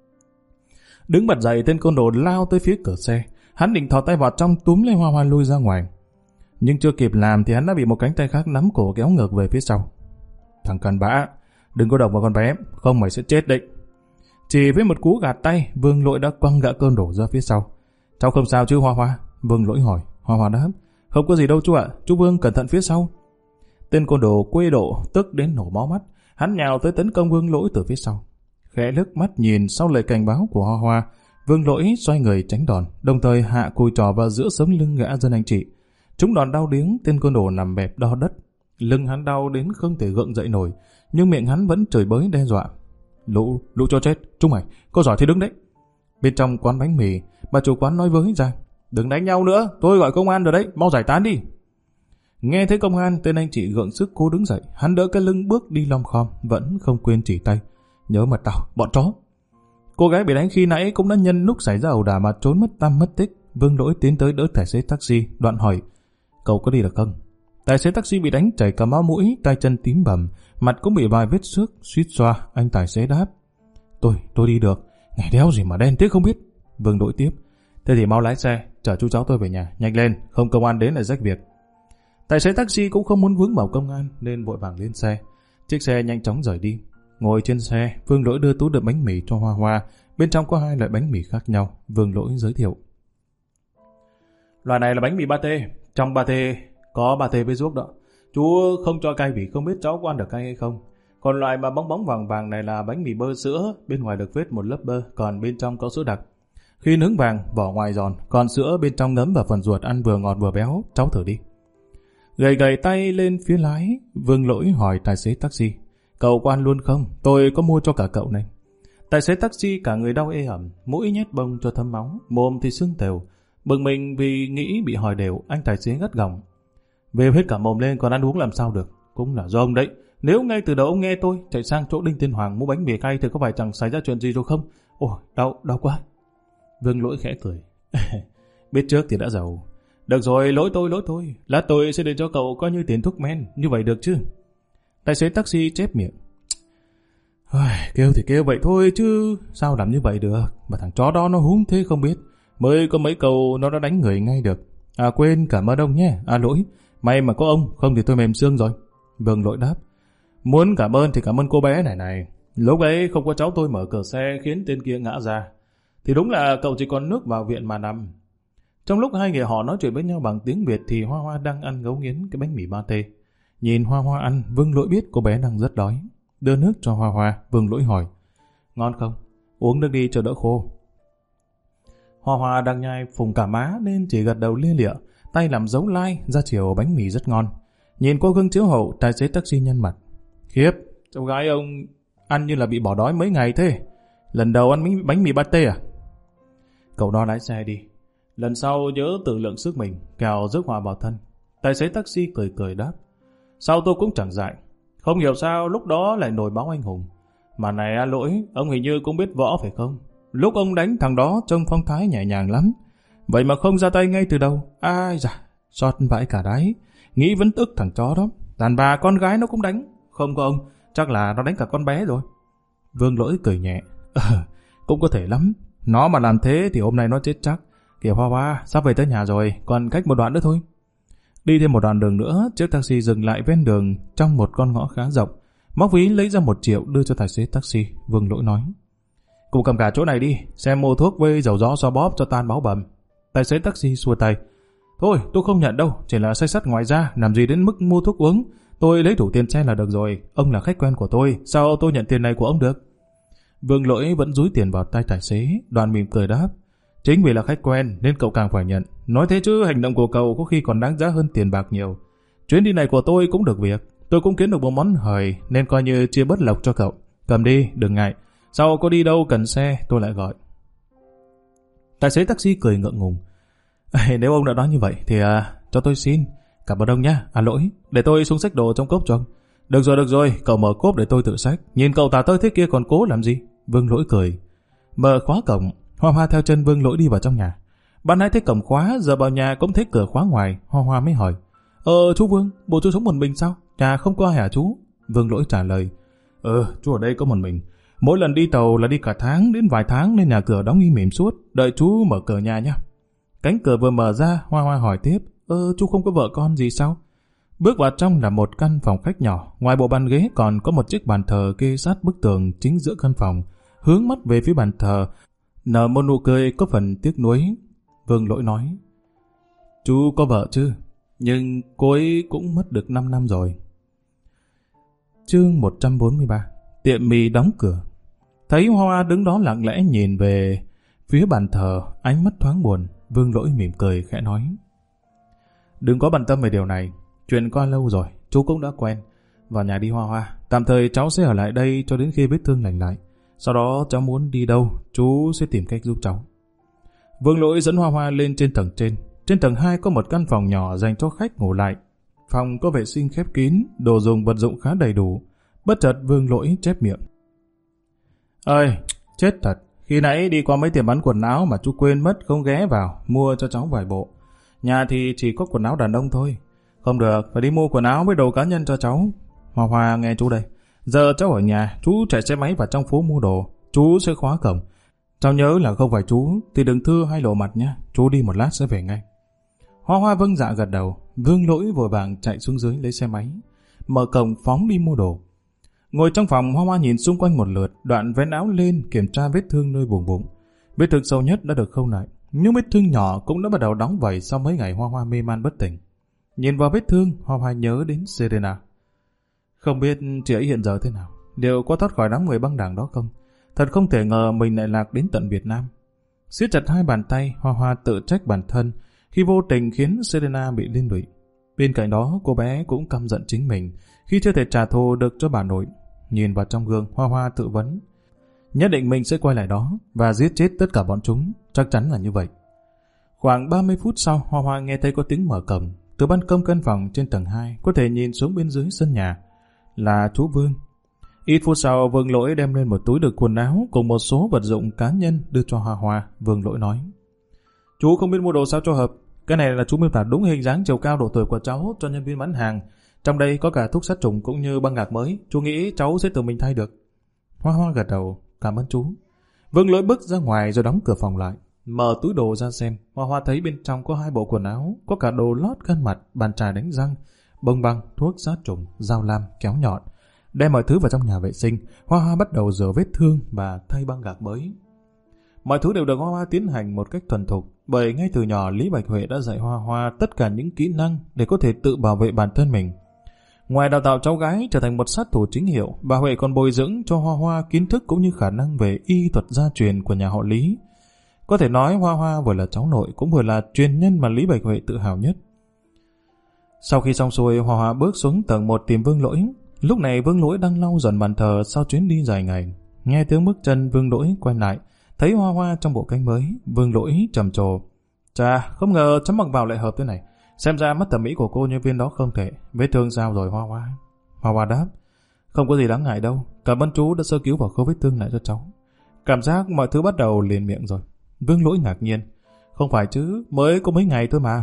Đứng bật dậy, tên côn đồ lao tới phía cửa xe. Hắn định thò tay vào trong túm lấy Hoa Hoa lui ra ngoài, nhưng chưa kịp làm thì hắn đã bị một cánh tay khác nắm cổ kéo ngược về phía sau. Thằng cặn bã, đừng có động vào con bé, không mày sẽ chết đấy. Chỉ với một cú gạt tay, Vương Lỗi đã quăng gã côn đồ ra phía sau. Cháu không sao chứ Hoa Hoa? Vương Lỗi hỏi. Hoa Hoa đáp, không có gì đâu chú ạ, chú Vương cẩn thận phía sau. Tên côn đồ quê độ tức đến nổ máu mắt, hắn nhào tới tấn công Vương Lỗi từ phía sau. Khẽ lướt mắt nhìn sau lời cảnh báo của Hoa Hoa, Vương Lỗi xoay người tránh đòn, đồng thời hạ cùi trò vào giữa sống lưng gã dân anh chị. Trúng đòn đau điếng, tên côn đồ nằm bẹp đo đất. Lưng hắn đau đến không thể gượng dậy nổi, nhưng miệng hắn vẫn chửi bới đe dọa. Lũ, lũ cho chết, chúng mày, có giỏi thì đứng đấy. Bên trong quán bánh mì, bà chủ quán nói với rằng, đừng đánh nhau nữa, tôi gọi công an rồi đấy, mau giải tán đi. Nghe thấy công an, tên anh chị gượng sức cố đứng dậy, hắn đỡ cái lưng bước đi lom khom, vẫn không quên chỉ tay. Nhớ mật tao, bọn chó. Cô gái bị đánh khi nãy cũng đã nhân lúc xảy ra ẩu đả mà trốn mất tăm mất tích. Vương Lỗi tiến tới đỡ tài xế taxi, đoạn hỏi, cậu có đi được không? Tài xế taxi bị đánh chảy cả máu mũi, tay chân tím bầm, mặt cũng bị vài vết xước, suýt xoa. Anh tài xế đáp, tôi, tôi đi được. Ngày đéo gì mà đen thế không biết. Vương Lỗi tiếp, thế thì mau lái xe, chở chú cháu tôi về nhà, nhanh lên, không công an đến lại rách việc. Tài xế taxi cũng không muốn vướng vào công an nên vội vàng lên xe. Chiếc xe nhanh chóng rời đi. Ngồi trên xe, Vương Lỗi đưa túi đựng bánh mì cho Hoa Hoa, bên trong có hai loại bánh mì khác nhau. Vương Lỗi giới thiệu, loại này là bánh mì pate, trong pate có pate với ruốc đó. Chú không cho cay vì không biết cháu có ăn được cay hay không. Còn loại mà bóng bóng vàng vàng này là bánh mì bơ sữa, bên ngoài được vết một lớp bơ, còn bên trong có sữa đặc. Khi nướng vàng, vỏ ngoài giòn, còn sữa bên trong ngấm vào phần ruột, ăn vừa ngọt vừa béo, cháu thử đi. Gầy gầy tay lên phía lái, Vương Lỗi hỏi tài xế taxi, cậu có ăn luôn không? Tôi có mua cho cả cậu này. Tài xế taxi cả người đau ê ẩm, mũi nhét bông cho thấm máu, mồm thì sưng tều. Bực mình vì nghĩ bị hỏi đều, anh tài xế gắt gỏng, về hết cả mồm lên còn ăn uống làm sao được? Cũng là do ông đấy. Nếu ngay từ đầu ông nghe tôi chạy sang chỗ Đinh Tiên Hoàng mua bánh mì cay thì có phải chẳng xảy ra chuyện gì rồi không? Ôi, đau, đau quá. Vương Lỗi khẽ cười. Biết trước thì đã giàu. Được rồi, lỗi tôi, lỗi tôi. Lát tôi sẽ để cho cậu coi như tiền thuốc men, như vậy được chứ? Tài xế taxi chép miệng. Kêu thì kêu vậy thôi chứ sao làm như vậy được? Mà thằng chó đó nó húng thế không biết. Mới có mấy câu nó đã đánh người ngay được. À quên, cảm ơn ông nhé. À lỗi, may mà có ông, không thì tôi mềm xương rồi. Vương Lỗi đáp, muốn cảm ơn thì cảm ơn cô bé này này. Lúc ấy không có cháu tôi mở cửa xe khiến tên kia ngã ra. Thì đúng là cậu chỉ còn nước vào viện mà nằm. Trong lúc hai người họ nói chuyện với nhau bằng tiếng Việt thì Hoa Hoa đang ăn ngấu nghiến cái bánh mì pate. Nhìn Hoa Hoa ăn, Vương Lỗi biết cô bé đang rất đói. Đưa nước cho Hoa Hoa, Vương Lỗi hỏi: Ngon không? Uống nước đi cho đỡ khô. Hoa Hoa đang nhai phùng cả má nên chỉ gật đầu lia lịa, tay làm dấu like ra chiều bánh mì rất ngon. Nhìn qua gương chiếu hậu, tài xế taxi nhăn mặt: Khiếp, cháu gái ông ăn như là bị bỏ đói mấy ngày thế. Lần đầu ăn bánh, bánh mì pate à? Cậu đo lái xe đi. Lần sau nhớ tự lượng sức mình, kẻo rước họa vào thân. Tài xế taxi cười cười đáp: Sau tôi cũng chẳng dại. Không hiểu sao lúc đó lại nổi báo anh hùng. Mà này à, Lỗi, ông hình như cũng biết võ phải không? Lúc ông đánh thằng đó trông phong thái nhẹ nhàng lắm. Vậy mà không ra tay ngay từ đầu. Ai da, xót vãi cả đáy. Nghĩ vẫn tức thằng chó đó. Đàn bà con gái nó cũng đánh. Không có ông, chắc là nó đánh cả con bé rồi. Vương Lỗi cười nhẹ: Ờ, cũng có thể lắm. Nó mà làm thế thì hôm nay nó chết chắc. Kìa Hoa Hoa, sắp về tới nhà rồi, còn cách một đoạn nữa thôi. Đi thêm một đoạn đường nữa, chiếc taxi dừng lại ven đường trong một con ngõ khá rộng. Móc ví lấy ra một triệu đưa cho tài xế taxi. Vương Lỗi nói: Cụ cầm cả chỗ này đi, xem mua thuốc với dầu gió xoa bóp cho tan máu bầm. Tài xế taxi xua tay: Thôi, tôi không nhận đâu, chỉ là xây sắt ngoài ra, làm gì đến mức mua thuốc uống. Tôi lấy đủ tiền xe là được rồi, ông là khách quen của tôi, sao tôi nhận tiền này của ông được? Vương Lỗi vẫn dúi tiền vào tay tài xế, Đoàn mỉm cười đáp: Chính vì là khách quen nên cậu càng phải nhận. Nói thế chứ hành động của cậu có khi còn đáng giá hơn tiền bạc nhiều. Chuyến đi này của tôi cũng được việc, tôi cũng kiếm được một món hời nên coi như chia bớt lộc cho cậu. Cầm đi, đừng ngại. Sau có đi đâu cần xe tôi lại gọi. Tài xế taxi cười ngượng ngùng: Nếu ông đã nói như vậy thì à, cho tôi xin. Cảm ơn ông nhé. À Lỗi, để tôi xuống xách đồ trong cốp cho ông. Được rồi, được rồi, cậu mở cốp để tôi tự xách. Nhìn cậu tả tơi thế kia còn cố làm gì? Vương Lỗi cười. Mở khóa cổng, Hoa Hoa theo chân Vương Lỗi đi vào trong nhà. Ban nãy thấy cổng khóa, giờ vào nhà cũng thấy cửa khóa ngoài. Hoa Hoa mới hỏi: Ờ chú Vương, bộ chú sống một mình sao? Nhà không có ai hả chú? Vương Lỗi trả lời: Ờ, chú ở đây có một mình. Mỗi lần đi tàu là đi cả tháng đến vài tháng nên nhà cửa đóng im mỉm suốt. Đợi chú mở cửa nhà nhé. Cánh cửa vừa mở ra, Hoa Hoa hỏi tiếp: Ờ, chú không có vợ con gì sao? Bước vào trong là một căn phòng khách nhỏ. Ngoài bộ bàn ghế còn có một chiếc bàn thờ kê sát bức tường chính giữa căn phòng. Hướng mắt về phía bàn thờ, nở một nụ cười có phần tiếc nuối. Vương Lỗi nói: Chú có vợ chứ? Nhưng cô ấy cũng mất được năm năm rồi. Chương một trăm bốn mươi ba. Tiệm mì đóng cửa. Thấy Hoa Hoa đứng đó lặng lẽ nhìn về phía bàn thờ, ánh mắt thoáng buồn, Vương Lỗi mỉm cười khẽ nói: Đừng có bận tâm về điều này. Chuyện qua lâu rồi, chú cũng đã quen. Vào nhà đi Hoa Hoa. Tạm thời cháu sẽ ở lại đây cho đến khi vết thương lành lại. Sau đó cháu muốn đi đâu, chú sẽ tìm cách giúp cháu. Vương Lỗi dẫn Hoa Hoa lên trên tầng trên. Trên tầng hai có một căn phòng nhỏ dành cho khách ngủ lại. Phòng có vệ sinh khép kín, đồ dùng vật dụng khá đầy đủ. Bất chợt Vương Lỗi chép miệng: Ơi, chết thật. Khi nãy đi qua mấy tiệm bán quần áo mà chú quên mất không ghé vào mua cho cháu vài bộ. Nhà thì chỉ có quần áo đàn ông thôi. Không được, phải đi mua quần áo với đồ cá nhân cho cháu. Hoa Hoa nghe chú đây. Giờ cháu ở nhà, chú chạy xe máy vào trong phố mua đồ. Chú sẽ khóa cổng. Cháu nhớ là không phải chú thì đừng thưa hay lộ mặt nhé. Chú đi một lát sẽ về ngay. Hoa Hoa vâng dạ gật đầu. Vương Lỗi vội vàng chạy xuống dưới lấy xe máy, mở cổng phóng đi mua đồ. Ngồi trong phòng, Hoa Hoa nhìn xung quanh một lượt, đoạn vén áo lên kiểm tra vết thương nơi vùng bụng. Vết thương sâu nhất đã được khâu lại, nhưng vết thương nhỏ cũng đã bắt đầu đóng vảy sau mấy ngày Hoa Hoa mê man bất tỉnh. Nhìn vào vết thương, Hoa Hoa nhớ đến Serena. Không biết chị ấy hiện giờ thế nào, liệu có thoát khỏi đám người băng đảng đó không? Thật không thể ngờ mình lại lạc đến tận Việt Nam. Siết chặt hai bàn tay, Hoa Hoa tự trách bản thân khi vô tình khiến Serena bị liên lụy. Bên cạnh đó, cô bé cũng căm giận chính mình khi chưa thể trả thù được cho bà nội. Nhìn vào trong gương, Hoa Hoa tự vấn: nhất định mình sẽ quay lại đó và giết chết tất cả bọn chúng, chắc chắn là như vậy. Khoảng ba mươi phút sau, Hoa Hoa nghe thấy có tiếng mở cổng. Từ ban công căn phòng trên tầng hai, có thể nhìn xuống bên dưới sân nhà. Là chú Vương. Ít phút sau, Vương Lỗi đem lên một túi đựng quần áo cùng một số vật dụng cá nhân đưa cho Hoa Hoa. Vương Lỗi nói: chú không biết mua đồ sao cho hợp. Cái này là chú miêu tả đúng hình dáng chiều cao độ tuổi của cháu cho nhân viên bán hàng. Trong đây có cả thuốc sát trùng cũng như băng gạc mới. Chú nghĩ cháu sẽ tự mình thay được. Hoa Hoa gật đầu: cảm ơn chú. Vương Lỗi bước ra ngoài rồi đóng cửa phòng lại. Mở túi đồ ra xem, Hoa Hoa thấy bên trong có hai bộ quần áo, có cả đồ lót khăn mặt, bàn chải đánh răng, bông băng, thuốc sát trùng, dao lam, kéo nhọn. Đem mọi thứ vào trong nhà vệ sinh, Hoa Hoa bắt đầu rửa vết thương và thay băng gạc mới. Mọi thứ đều được Hoa Hoa tiến hành một cách thuần thục, bởi ngay từ nhỏ Lý Bạch Huệ đã dạy Hoa Hoa tất cả những kỹ năng để có thể tự bảo vệ bản thân mình. Ngoài đào tạo cháu gái trở thành một sát thủ chính hiệu, bà Huệ còn bồi dưỡng cho Hoa Hoa kiến thức cũng như khả năng về y thuật gia truyền của nhà họ Lý. Có thể nói Hoa Hoa vừa là cháu nội cũng vừa là truyền nhân mà Lý Bạch Huệ tự hào nhất. Sau khi xong xuôi, Hoa Hoa bước xuống tầng một tìm Vương Lỗi. Lúc này Vương Lỗi đang lau dần bàn thờ sau chuyến đi dài ngày. Nghe tiếng bước chân, Vương Lỗi quay lại, thấy Hoa Hoa trong bộ cánh mới. Vương Lỗi trầm trồ: "Chà, không ngờ chấm mặc vào lại hợp thế này. Xem ra mắt thẩm mỹ của cô nhân viên đó không thể. Vết thương sao rồi Hoa Hoa?" Hoa Hoa đáp: "Không có gì đáng ngại đâu. Cảm ơn chú đã sơ cứu và khâu vết thương lại cho cháu." Cảm giác mọi thứ bắt đầu liền miệng rồi. Vương Lỗi ngạc nhiên: "Không phải chứ, mới có mấy ngày thôi mà."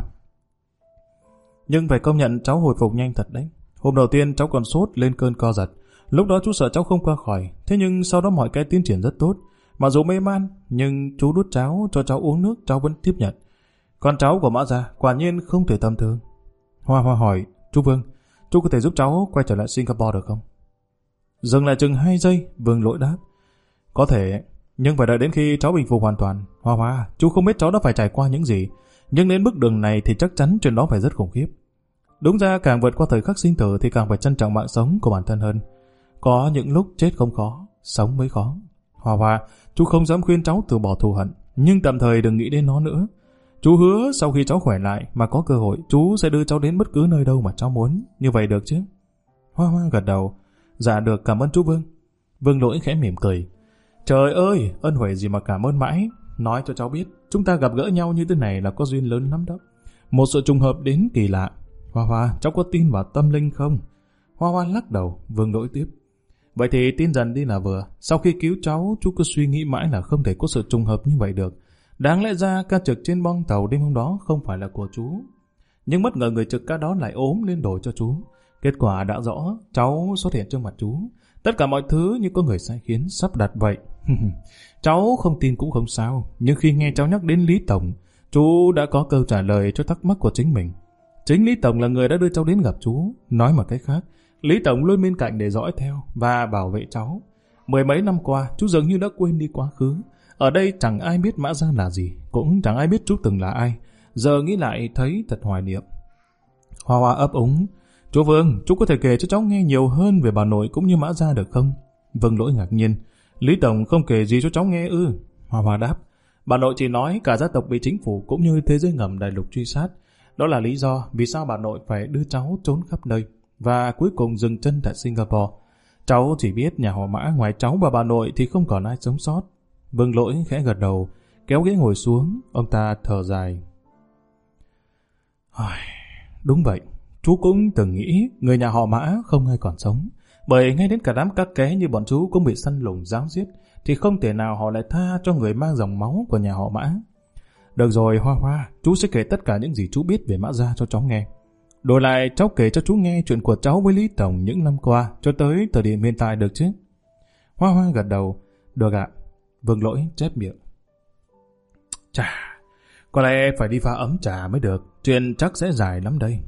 Nhưng phải công nhận cháu hồi phục nhanh thật đấy. Hôm đầu tiên cháu còn sốt lên cơn co giật. Lúc đó chú sợ cháu không qua khỏi. Thế nhưng sau đó mọi cái tiến triển rất tốt. Mặc dù mê man, nhưng chú đút cháo cho cháu uống nước, cháu vẫn tiếp nhận. Con cháu của Mã Gia quả nhiên không thể tầm thường. Hoa Hoa hỏi: "Chú Vương, chú có thể giúp cháu quay trở lại Singapore được không?" Dừng lại chừng hai giây, Vương Lỗi đáp: "Có thể, nhưng phải đợi đến khi cháu bình phục hoàn toàn. Hoa Hoa, chú không biết cháu đã phải trải qua những gì, nhưng đến bước đường này thì chắc chắn chuyện đó phải rất khủng khiếp. Đúng ra càng vượt qua thời khắc sinh tử thì càng phải trân trọng mạng sống của bản thân hơn. Có những lúc chết không khó, sống mới khó. Hoa Hoa, chú không dám khuyên cháu từ bỏ thù hận, nhưng tạm thời đừng nghĩ đến nó nữa. Chú hứa sau khi cháu khỏe lại mà có cơ hội, chú sẽ đưa cháu đến bất cứ nơi đâu mà cháu muốn. Như vậy được chứ?" Hoa Hoa gật đầu: "Dạ được, cảm ơn chú Vương." Vương Lỗi khẽ mỉm cười: "Trời ơi, ân huệ gì mà cảm ơn mãi. Nói cho cháu biết, chúng ta gặp gỡ nhau như thế này là có duyên lớn lắm đó. Một sự trùng hợp đến kỳ lạ. Hoa Hoa, cháu có tin vào tâm linh không?" Hoa Hoa lắc đầu. Vương Lỗi tiếp: "Vậy thì tin dần đi là vừa. Sau khi cứu cháu, chú cứ suy nghĩ mãi là không thể có sự trùng hợp như vậy được. Đáng lẽ ra ca trực trên bong tàu đêm hôm đó không phải là của chú. Nhưng bất ngờ người trực ca đó lại ốm lên đổi cho chú. Kết quả đã rõ, cháu xuất hiện trước mặt chú. Tất cả mọi thứ như có người sai khiến sắp đặt vậy." Cháu không tin cũng không sao, nhưng khi nghe cháu nhắc đến Lý Tổng, chú đã có câu trả lời cho thắc mắc của chính mình. Chính Lý Tổng là người đã đưa cháu đến gặp chú. Nói một cách khác, Lý Tổng luôn bên cạnh để dõi theo và bảo vệ cháu. Mười mấy năm qua, chú dường như đã quên đi quá khứ. Ở đây chẳng ai biết Mã Gia là gì, cũng chẳng ai biết chú từng là ai. Giờ nghĩ lại thấy thật hoài niệm. Hoa Hoa ấp úng: "Chú Vương, chú có thể kể cho cháu nghe nhiều hơn về bà nội cũng như Mã Gia được không?" Vương Lỗi ngạc nhiên: "Lý Tổng không kể gì cho cháu nghe ư?" Hoa Hoa đáp: "Bà nội chỉ nói cả gia tộc bị chính phủ cũng như thế giới ngầm đại lục truy sát. Đó là lý do vì sao bà nội phải đưa cháu trốn khắp nơi và cuối cùng dừng chân tại Singapore. Cháu chỉ biết nhà họ Mã ngoài cháu và bà nội thì không còn ai sống sót." Vương Lỗi khẽ gật đầu, kéo ghế ngồi xuống. Ông ta thở dài: "Đúng vậy, chú cũng từng nghĩ người nhà họ Mã không ai còn sống, bởi ngay đến cả đám các ké như bọn chú cũng bị săn lùng giáo giết, thì không thể nào họ lại tha cho người mang dòng máu của nhà họ Mã. Được rồi Hoa Hoa, chú sẽ kể tất cả những gì chú biết về Mã Gia cho cháu nghe. Đổi lại cháu kể cho chú nghe chuyện của cháu với Lý Tổng những năm qua cho tới thời điểm hiện tại được chứ?" Hoa Hoa gật đầu: "Được ạ." Vương Lỗi chép miệng: "Chà, có lẽ phải đi pha ấm trà mới được, chuyện chắc sẽ dài lắm đây."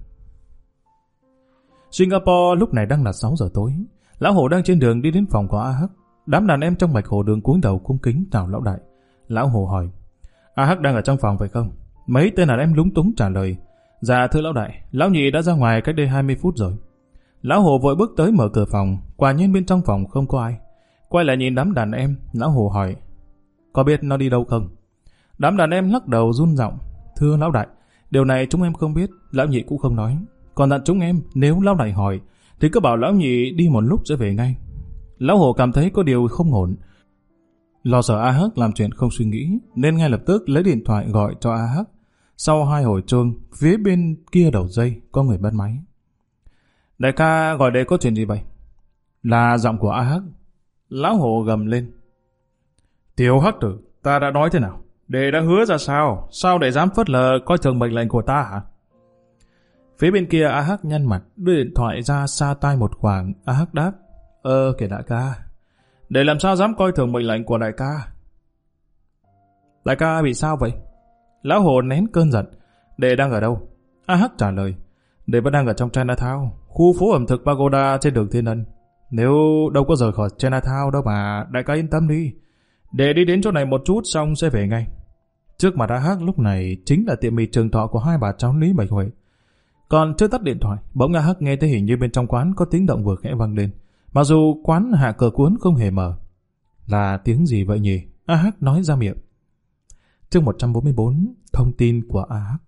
Singapore lúc này đang là sáu giờ tối. Lão Hổ đang trên đường đi đến phòng của A Hắc. Đám đàn em trong Bạch Hổ Đường cúi đầu cung kính chào lão đại. Lão Hổ hỏi: "A Hắc đang ở trong phòng phải không?" Mấy tên đàn em lúng túng trả lời: "Dạ thưa lão đại, lão nhị đã ra ngoài cách đây hai mươi phút rồi." Lão Hổ vội bước tới mở cửa phòng, quả nhiên bên trong phòng không có ai. Quay lại nhìn đám đàn em, lão Hổ hỏi: "Có biết nó đi đâu không?" Đám đàn em lắc đầu run giọng: "Thưa lão đại, điều này chúng em không biết, lão nhị cũng không nói. Còn dặn chúng em nếu lão đại hỏi thì cứ bảo lão nhị đi một lúc sẽ về ngay." Lão Hổ cảm thấy có điều không ổn, lo sợ A Hắc làm chuyện không suy nghĩ, nên ngay lập tức lấy điện thoại gọi cho A Hắc. Sau hai hồi chuông, phía bên kia đầu dây có người bắt máy. "Đại ca gọi đây có chuyện gì vậy?" Là giọng của A Hắc. Lão Hổ gầm lên: "Tiểu Hắc tử, ta đã nói thế nào? Đệ đã hứa ra sao? Sao đệ dám phớt lờ coi thường mệnh lệnh của ta hả?" Phía bên kia A Hắc nhăn mặt, đưa điện thoại ra xa tai một khoảng. A Hắc đáp: "Ơ kìa đại ca, đệ làm sao dám coi thường mệnh lệnh của đại ca?" "Đại ca bị sao vậy?" Lão Hổ nén cơn giận: "Đệ đang ở đâu?" A Hắc trả lời: "Đệ vẫn đang ở trong Chinatown, khu phố ẩm thực Pagoda trên đường Thiên Ân." Nếu đâu có rời khỏi Chinatown đâu mà, đại ca yên tâm đi. Để đi đến chỗ này một chút xong sẽ về ngay. Trước mặt A Hắc lúc này chính là tiệm mì Trường Thọ của hai bà cháu Lý Bạch Huệ. Còn chưa tắt điện thoại, bỗng A Hắc nghe thấy hình như bên trong quán có tiếng động vừa khẽ vang lên. Mặc dù quán hạ cửa cuốn không hề mở. Là tiếng gì vậy nhỉ? A Hắc nói ra miệng. Chương một trăm bốn mươi bốn, thông tin của A Hắc.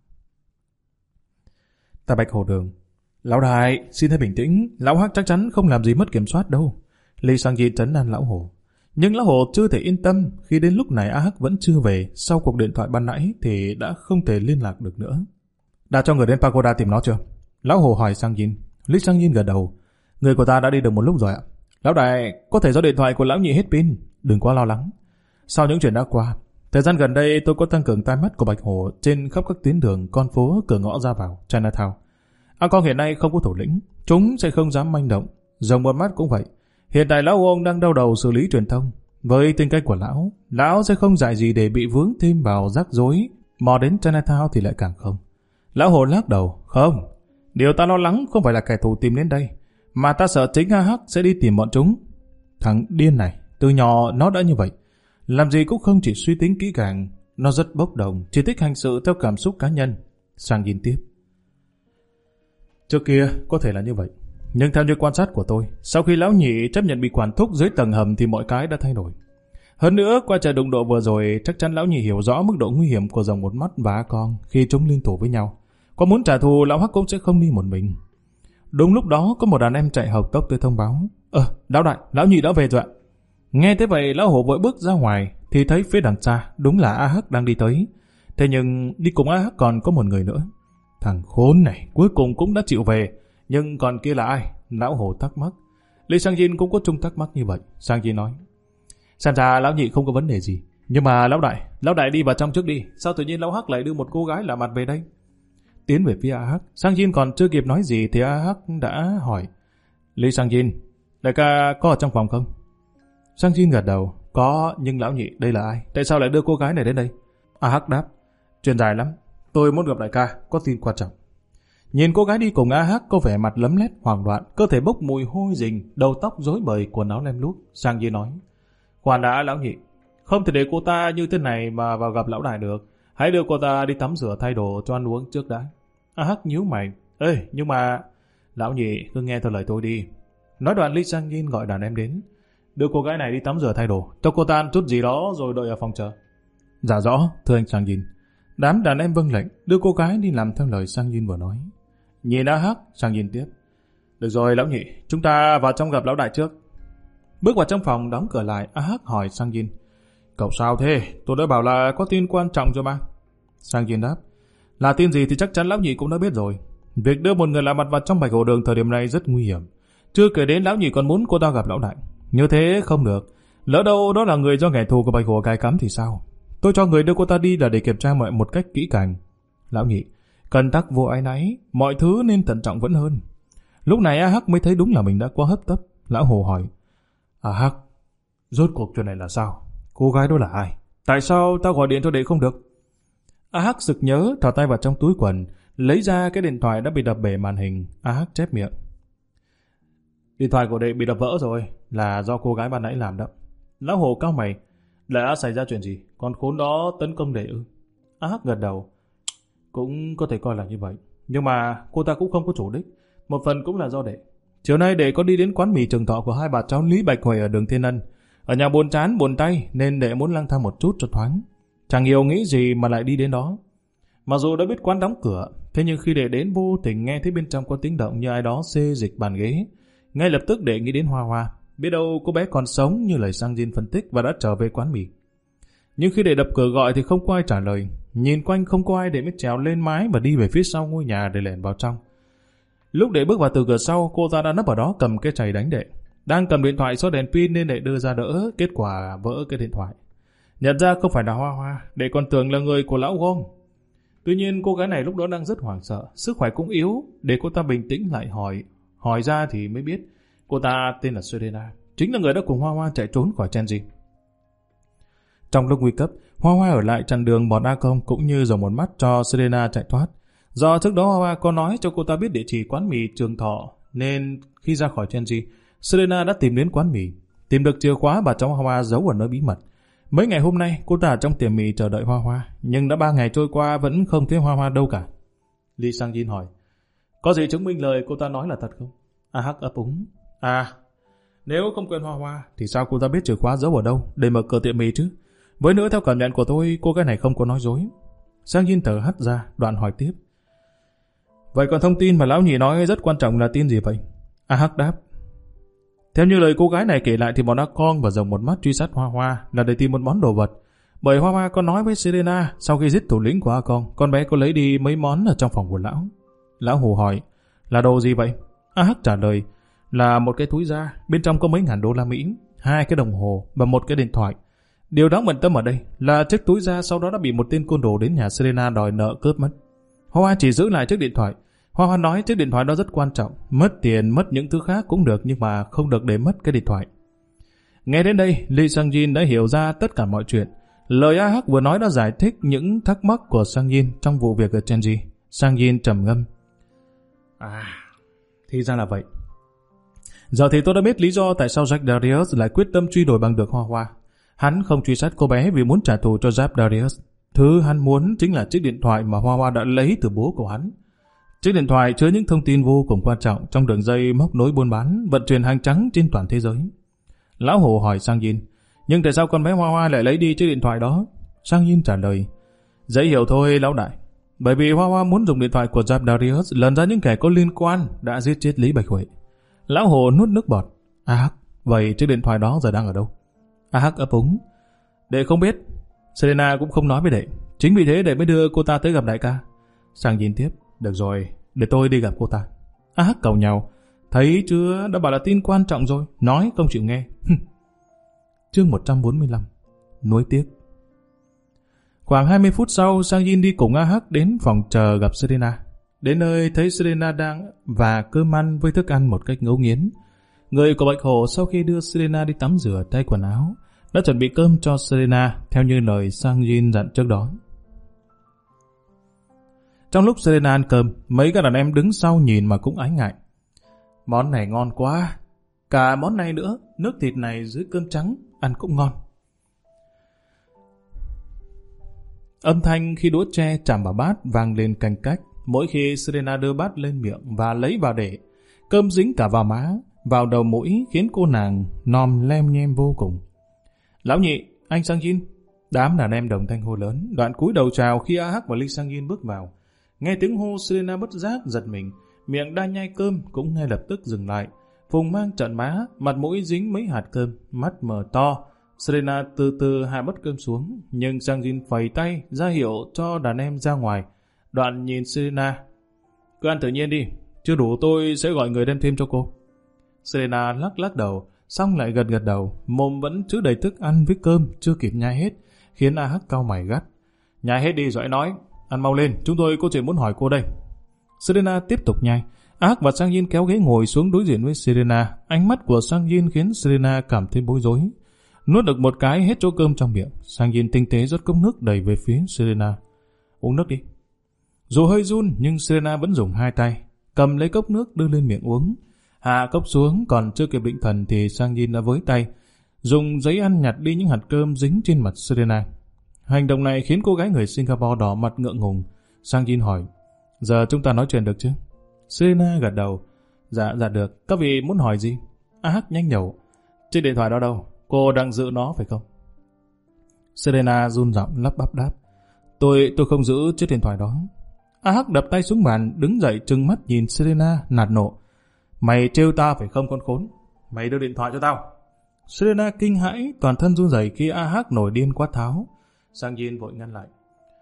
Tại Bạch Hồ Đường. Lão đại, xin hãy bình tĩnh, lão Hắc chắc chắn không làm gì mất kiểm soát đâu. Lý Sang Di trấn an lão Hồ. Nhưng lão Hồ chưa thể yên tâm khi đến lúc này A Hắc vẫn chưa về. Sau cuộc điện thoại ban nãy thì đã không thể liên lạc được nữa. Đã cho người đến Pagoda tìm nó chưa? Lão Hồ hỏi Sang Yin. Lý Sang Yin gật đầu. Người của ta đã đi được một lúc rồi ạ. Lão đại, có thể do điện thoại của lão nhị hết pin. Đừng quá lo lắng. Sau những chuyện đã qua, thời gian gần đây tôi có tăng cường tai mắt của Bạch Hồ trên khắp các tuyến đường, con phố, cửa ngõ ra vào Chinatown. A Con hiện nay không có thủ lĩnh, chúng sẽ không dám manh động. Rồng một mắt cũng vậy. Hiện tại lão ông đang đau đầu xử lý truyền thông. Với tính cách của lão, lão sẽ không dại gì để bị vướng thêm vào rắc rối. Mò đến Chinatown thì lại càng không. Lão Hồ lắc đầu. Không, điều ta lo lắng không phải là kẻ thù tìm đến đây, mà ta sợ chính A Hắc sẽ đi tìm bọn chúng. Thằng điên này, từ nhỏ nó đã như vậy. Làm gì cũng không chỉ suy tính kỹ càng. Nó rất bốc đồng, chỉ thích hành sự theo cảm xúc cá nhân. Sang Yin tiếp. Trước kia có thể là như vậy, nhưng theo như quan sát của tôi, sau khi lão nhị chấp nhận bị quản thúc dưới tầng hầm thì mọi cái đã thay đổi. Hơn nữa, qua trận đụng độ vừa rồi, chắc chắn lão nhị hiểu rõ mức độ nguy hiểm của rồng một mắt và A Con khi chúng liên thủ với nhau. Có muốn trả thù, lão Hắc cũng sẽ không đi một mình. Đúng lúc đó có một đàn em chạy hộc tốc tới thông báo. Ờ, lão đại, lão nhị đã về rồi ạ. Nghe thế vậy, lão Hổ vội bước ra ngoài thì thấy phía đằng xa đúng là A Hắc đang đi tới. Thế nhưng đi cùng A Hắc còn có một người nữa. Thằng khốn này cuối cùng cũng đã chịu về. Nhưng còn kia là ai? Lão Hổ thắc mắc. Lý Sang Jin cũng có chung thắc mắc như vậy. Sang Jin nói. Xem ra lão nhị không có vấn đề gì. Nhưng mà lão đại, lão đại đi vào trong trước đi. Sao tự nhiên lão Hắc lại đưa một cô gái lạ mặt về đây? Tiến về phía A Hắc. Sang Jin còn chưa kịp nói gì thì A Hắc đã hỏi. Lý Sang Jin, đại ca có ở trong phòng không? Sang Jin gật đầu. Có, nhưng lão nhị đây là ai? Tại sao lại đưa cô gái này đến đây? A Hắc đáp. Chuyện dài lắm. Tôi muốn gặp đại ca, có tin quan trọng. Nhìn cô gái đi cùng A Hắc có vẻ mặt lấm lét hoảng loạn, cơ thể bốc mùi hôi rình, đầu tóc rối bời, quần áo lem lút. Sang Jin nói. Khoan đã lão nhị, không thể để cô ta như thế này mà vào gặp lão đại được. Hãy đưa cô ta đi tắm rửa thay đồ cho ăn uống trước đã. A Hắc nhíu mày. Ê, nhưng mà... Lão nhị, cứ nghe theo lời tôi đi. Nói đoạn Lý Sang Jin gọi đàn em đến. Đưa cô gái này đi tắm rửa thay đồ, cho cô ta ăn chút gì đó rồi đợi ở phòng chờ. Dạ rõ, thưa anh Sang Jin. Đám đàn em vâng lệnh, đưa cô gái đi làm theo lời Sang Jin vừa nói. Nhìn A Hắc, Sang Jin tiếp. Được rồi lão nhị, chúng ta vào trong gặp lão đại trước. Bước vào trong phòng đóng cửa lại, A Hắc hỏi Sang Jin. Cậu sao thế? Tôi đã bảo là có tin quan trọng rồi mà. Sang Jin đáp. Là tin gì thì chắc chắn lão nhị cũng đã biết rồi. Việc đưa một người lạ mặt vào trong Bạch Hồ Đường thời điểm này rất nguy hiểm. Chưa kể đến lão nhị còn muốn cô ta gặp lão đại. Như thế không được. Lỡ đâu đó là người do kẻ thù của Bạch Hồ cài cắm thì sao? Tôi cho người đưa cô ta đi là để kiểm tra mọi một cách kỹ càng. Lão nhị, cần tắc vô ái náy, mọi thứ nên thận trọng vẫn hơn. Lúc này A Hắc mới thấy đúng là mình đã quá hấp tấp. Lão Hồ hỏi. A Hắc, rốt cuộc chuyện này là sao? Cô gái đó là ai? Tại sao tao gọi điện cho đệ không được? A Hắc sực nhớ, thò tay vào trong túi quần, lấy ra cái điện thoại đã bị đập bể màn hình. A Hắc chép miệng. Điện thoại của đệ bị đập vỡ rồi, là do cô gái ban nãy làm đó. Lão Hồ cau mày. Đã xảy ra chuyện gì? Con khốn đó tấn công đệ ư? A Hắc gật đầu. Cũng có thể coi là như vậy. Nhưng mà cô ta cũng không có chủ đích. Một phần cũng là do đệ. Chiều nay đệ có đi đến quán mì Trường Thọ của hai bà cháu Lý Bạch Huệ ở đường Thiên Ân. Ở nhà buồn chán buồn tay nên đệ muốn lang thang một chút cho thoáng. Chẳng hiểu nghĩ gì mà lại đi đến đó. Mặc dù đã biết quán đóng cửa, thế nhưng khi đệ đến vô tình nghe thấy bên trong có tiếng động như ai đó xê dịch bàn ghế. Ngay lập tức đệ nghĩ đến Hoa Hoa. Biết đâu cô bé còn sống như lời Sang Jin phân tích và đã trở về quán mì. Nhưng khi đệ đập cửa gọi thì không có ai trả lời. Nhìn quanh không có ai, đệ mới trèo lên mái và đi về phía sau ngôi nhà để lẻn vào trong. Lúc đệ bước vào từ cửa sau, cô ta đã nấp ở đó cầm cái chày đánh đệ. Đang cầm điện thoại số đèn pin nên đệ đưa ra đỡ, kết quả vỡ cái điện thoại. Nhận ra không phải là Hoa Hoa, đệ còn tưởng là người của lão Gom. Tuy nhiên cô gái này lúc đó đang rất hoảng sợ, sức khỏe cũng yếu. Để cô ta bình tĩnh lại hỏi, hỏi ra thì mới biết cô ta tên là Serena, chính là người đã cùng Hoa Hoa chạy trốn khỏi Chenji. Trong lúc nguy cấp, Hoa Hoa ở lại chặn đường bọn A Công cũng như dòng một mắt cho Serena chạy thoát. Do trước đó Hoa Hoa có nói cho cô ta biết địa chỉ quán mì Trường Thọ, nên khi ra khỏi Chenji, Serena đã tìm đến quán mì, tìm được chìa khóa bà cháu Hoa Hoa giấu ở nơi bí mật. Mấy ngày hôm nay cô ta ở trong tiệm mì chờ đợi Hoa Hoa, nhưng đã ba ngày trôi qua vẫn không thấy Hoa Hoa đâu cả. Lee Sang Jin hỏi, có gì chứng minh lời cô ta nói là thật không? A Hắc ấp úng, à, nếu không quen Hoa Hoa thì sao cô ta biết chìa khóa giấu ở đâu để mở cửa tiệm mì chứ? Với nữa theo cảm nhận của tôi, cô gái này không có nói dối. Sang Jin thở hắt ra, đoạn hỏi tiếp, vậy còn thông tin mà lão nhị nói rất quan trọng là tin gì vậy? A Hắc đáp, theo như lời cô gái này kể lại thì bọn A Con và Rồng Một Mắt truy sát Hoa Hoa là để tìm một món đồ vật. Bởi Hoa Hoa có nói với Serena sau khi giết thủ lĩnh của A Con, con bé có lấy đi mấy món ở trong phòng của lão. Lão Hồ hỏi, là đồ gì vậy? A Hắc trả lời, là một cái túi da, bên trong có mấy ngàn đô la Mỹ, hai cái đồng hồ và một cái điện thoại. Điều đáng bận tâm ở đây là chiếc túi da sau đó đã bị một tên côn đồ đến nhà Serena đòi nợ cướp mất. Hoa Hoa chỉ giữ lại chiếc điện thoại. Hoa Hoa nói chiếc điện thoại đó rất quan trọng, mất tiền, mất những thứ khác cũng được nhưng mà không được để mất cái điện thoại. Nghe đến đây, Lee Sang Jin đã hiểu ra tất cả mọi chuyện. Lời A Hắc vừa nói đã giải thích những thắc mắc của Sang Jin trong vụ việc ở Chenji. Sang Jin trầm ngâm. À, thì ra là vậy. Giờ thì tôi đã biết lý do tại sao Jack Darius lại quyết tâm truy đuổi bằng được Hoa Hoa. Hắn không truy sát cô bé vì muốn trả thù cho Jack Darius. Thứ hắn muốn chính là chiếc điện thoại mà Hoa Hoa đã lấy từ bố của hắn. Chiếc điện thoại chứa những thông tin vô cùng quan trọng trong đường dây móc nối buôn bán, vận chuyển hàng trắng trên toàn thế giới. Lão Hồ hỏi Sang Jin, nhưng tại sao con bé Hoa Hoa lại lấy đi chiếc điện thoại đó? Sang Jin trả lời, dễ hiểu thôi lão đại. Bởi vì Hoa Hoa muốn dùng điện thoại của Jack Darius lần ra những kẻ có liên quan đã giết chết Lý Bạch Huệ. Lão Hồ nuốt nước bọt. A Hắc, vậy chiếc điện thoại đó giờ đang ở đâu? A Hắc ấp úng. Đệ không biết. Serena cũng không nói với đệ. Chính vì thế đệ mới đưa cô ta tới gặp đại ca. Sang Jin tiếp. Được rồi, để tôi đi gặp cô ta. A Hắc cầu nhau. Thấy chưa, đã bảo là tin quan trọng rồi. Nói không chịu nghe. Chương một trăm bốn mươi lăm. Nuối tiếc. Khoảng hai mươi phút sau, Sang Jin đi cùng A Hắc đến phòng chờ gặp Serena. Đến nơi thấy Serena đang và cơm ăn với thức ăn một cách ngấu nghiến. Người của Bạch Hổ sau khi đưa Serena đi tắm rửa thay quần áo đã chuẩn bị cơm cho Serena theo như lời Sang Jin dặn trước đó. Trong lúc Serena ăn cơm, mấy các đàn em đứng sau nhìn mà cũng ái ngại. Món này ngon quá, cả món này nữa, nước thịt này dưới cơm trắng, ăn cũng ngon. Âm thanh khi đũa tre chạm vào bát vang lên canh cách. Mỗi khi Serena đưa bát lên miệng và lấy vào để, cơm dính cả vào má, vào đầu mũi khiến cô nàng nom lem nhem vô cùng. Lão nhị, anh Sang Jin. Đám đàn em đồng thanh hô lớn, đoạn cúi đầu chào khi A Hắc và Lee Sang Jin bước vào. Nghe tiếng hô, Serena bất giác giật mình, miệng đang nhai cơm cũng ngay lập tức dừng lại. Phùng mang trợn má, mặt mũi dính mấy hạt cơm, mắt mở to. Serena từ từ hạ bát cơm xuống, nhưng Sang Jin phẩy tay ra hiệu cho đàn em ra ngoài. Đoạn nhìn Serena, cứ ăn tự nhiên đi, chưa đủ tôi sẽ gọi người đem thêm cho cô. Serena lắc lắc đầu, xong lại gật gật đầu, mồm vẫn chứa đầy thức ăn với cơm chưa kịp nhai hết, khiến A Hắc cau mày gắt. Nhai hết đi rồi nói, ăn mau lên, chúng tôi có chuyện muốn hỏi cô đây. Serena tiếp tục nhai. A Hắc và Sang Jin kéo ghế ngồi xuống đối diện với Serena. Ánh mắt của Sang Jin khiến Serena cảm thấy bối rối. Nuốt được một cái hết chỗ cơm trong miệng, Sang Jin tinh tế rót cốc nước đầy về phía Serena. Uống nước đi. Dù hơi run nhưng Serena vẫn dùng hai tay cầm lấy cốc nước đưa lên miệng uống. Hạ cốc xuống còn chưa kịp định thần thì Sang Jin đã với tay dùng giấy ăn nhặt đi những hạt cơm dính trên mặt Serena. Hành động này khiến cô gái người Singapore đỏ mặt ngượng ngùng. Sang Jin hỏi, giờ chúng ta nói chuyện được chứ? Serena gật đầu. Dạ, dạ được. Các vị muốn hỏi gì? A Hắc nhanh nhẩu. Chiếc điện thoại đó đâu? Cô đang giữ nó phải không? Serena run giọng lắp bắp đáp. Tôi, tôi không giữ chiếc điện thoại đó. A Hắc đập tay xuống bàn, đứng dậy trừng mắt nhìn Serena nạt nộ. Mày trêu tao phải không con khốn? Mày đưa điện thoại cho tao. Serena kinh hãi, toàn thân run rẩy khi A Hắc nổi điên quát tháo. Sang Jin vội ngăn lại.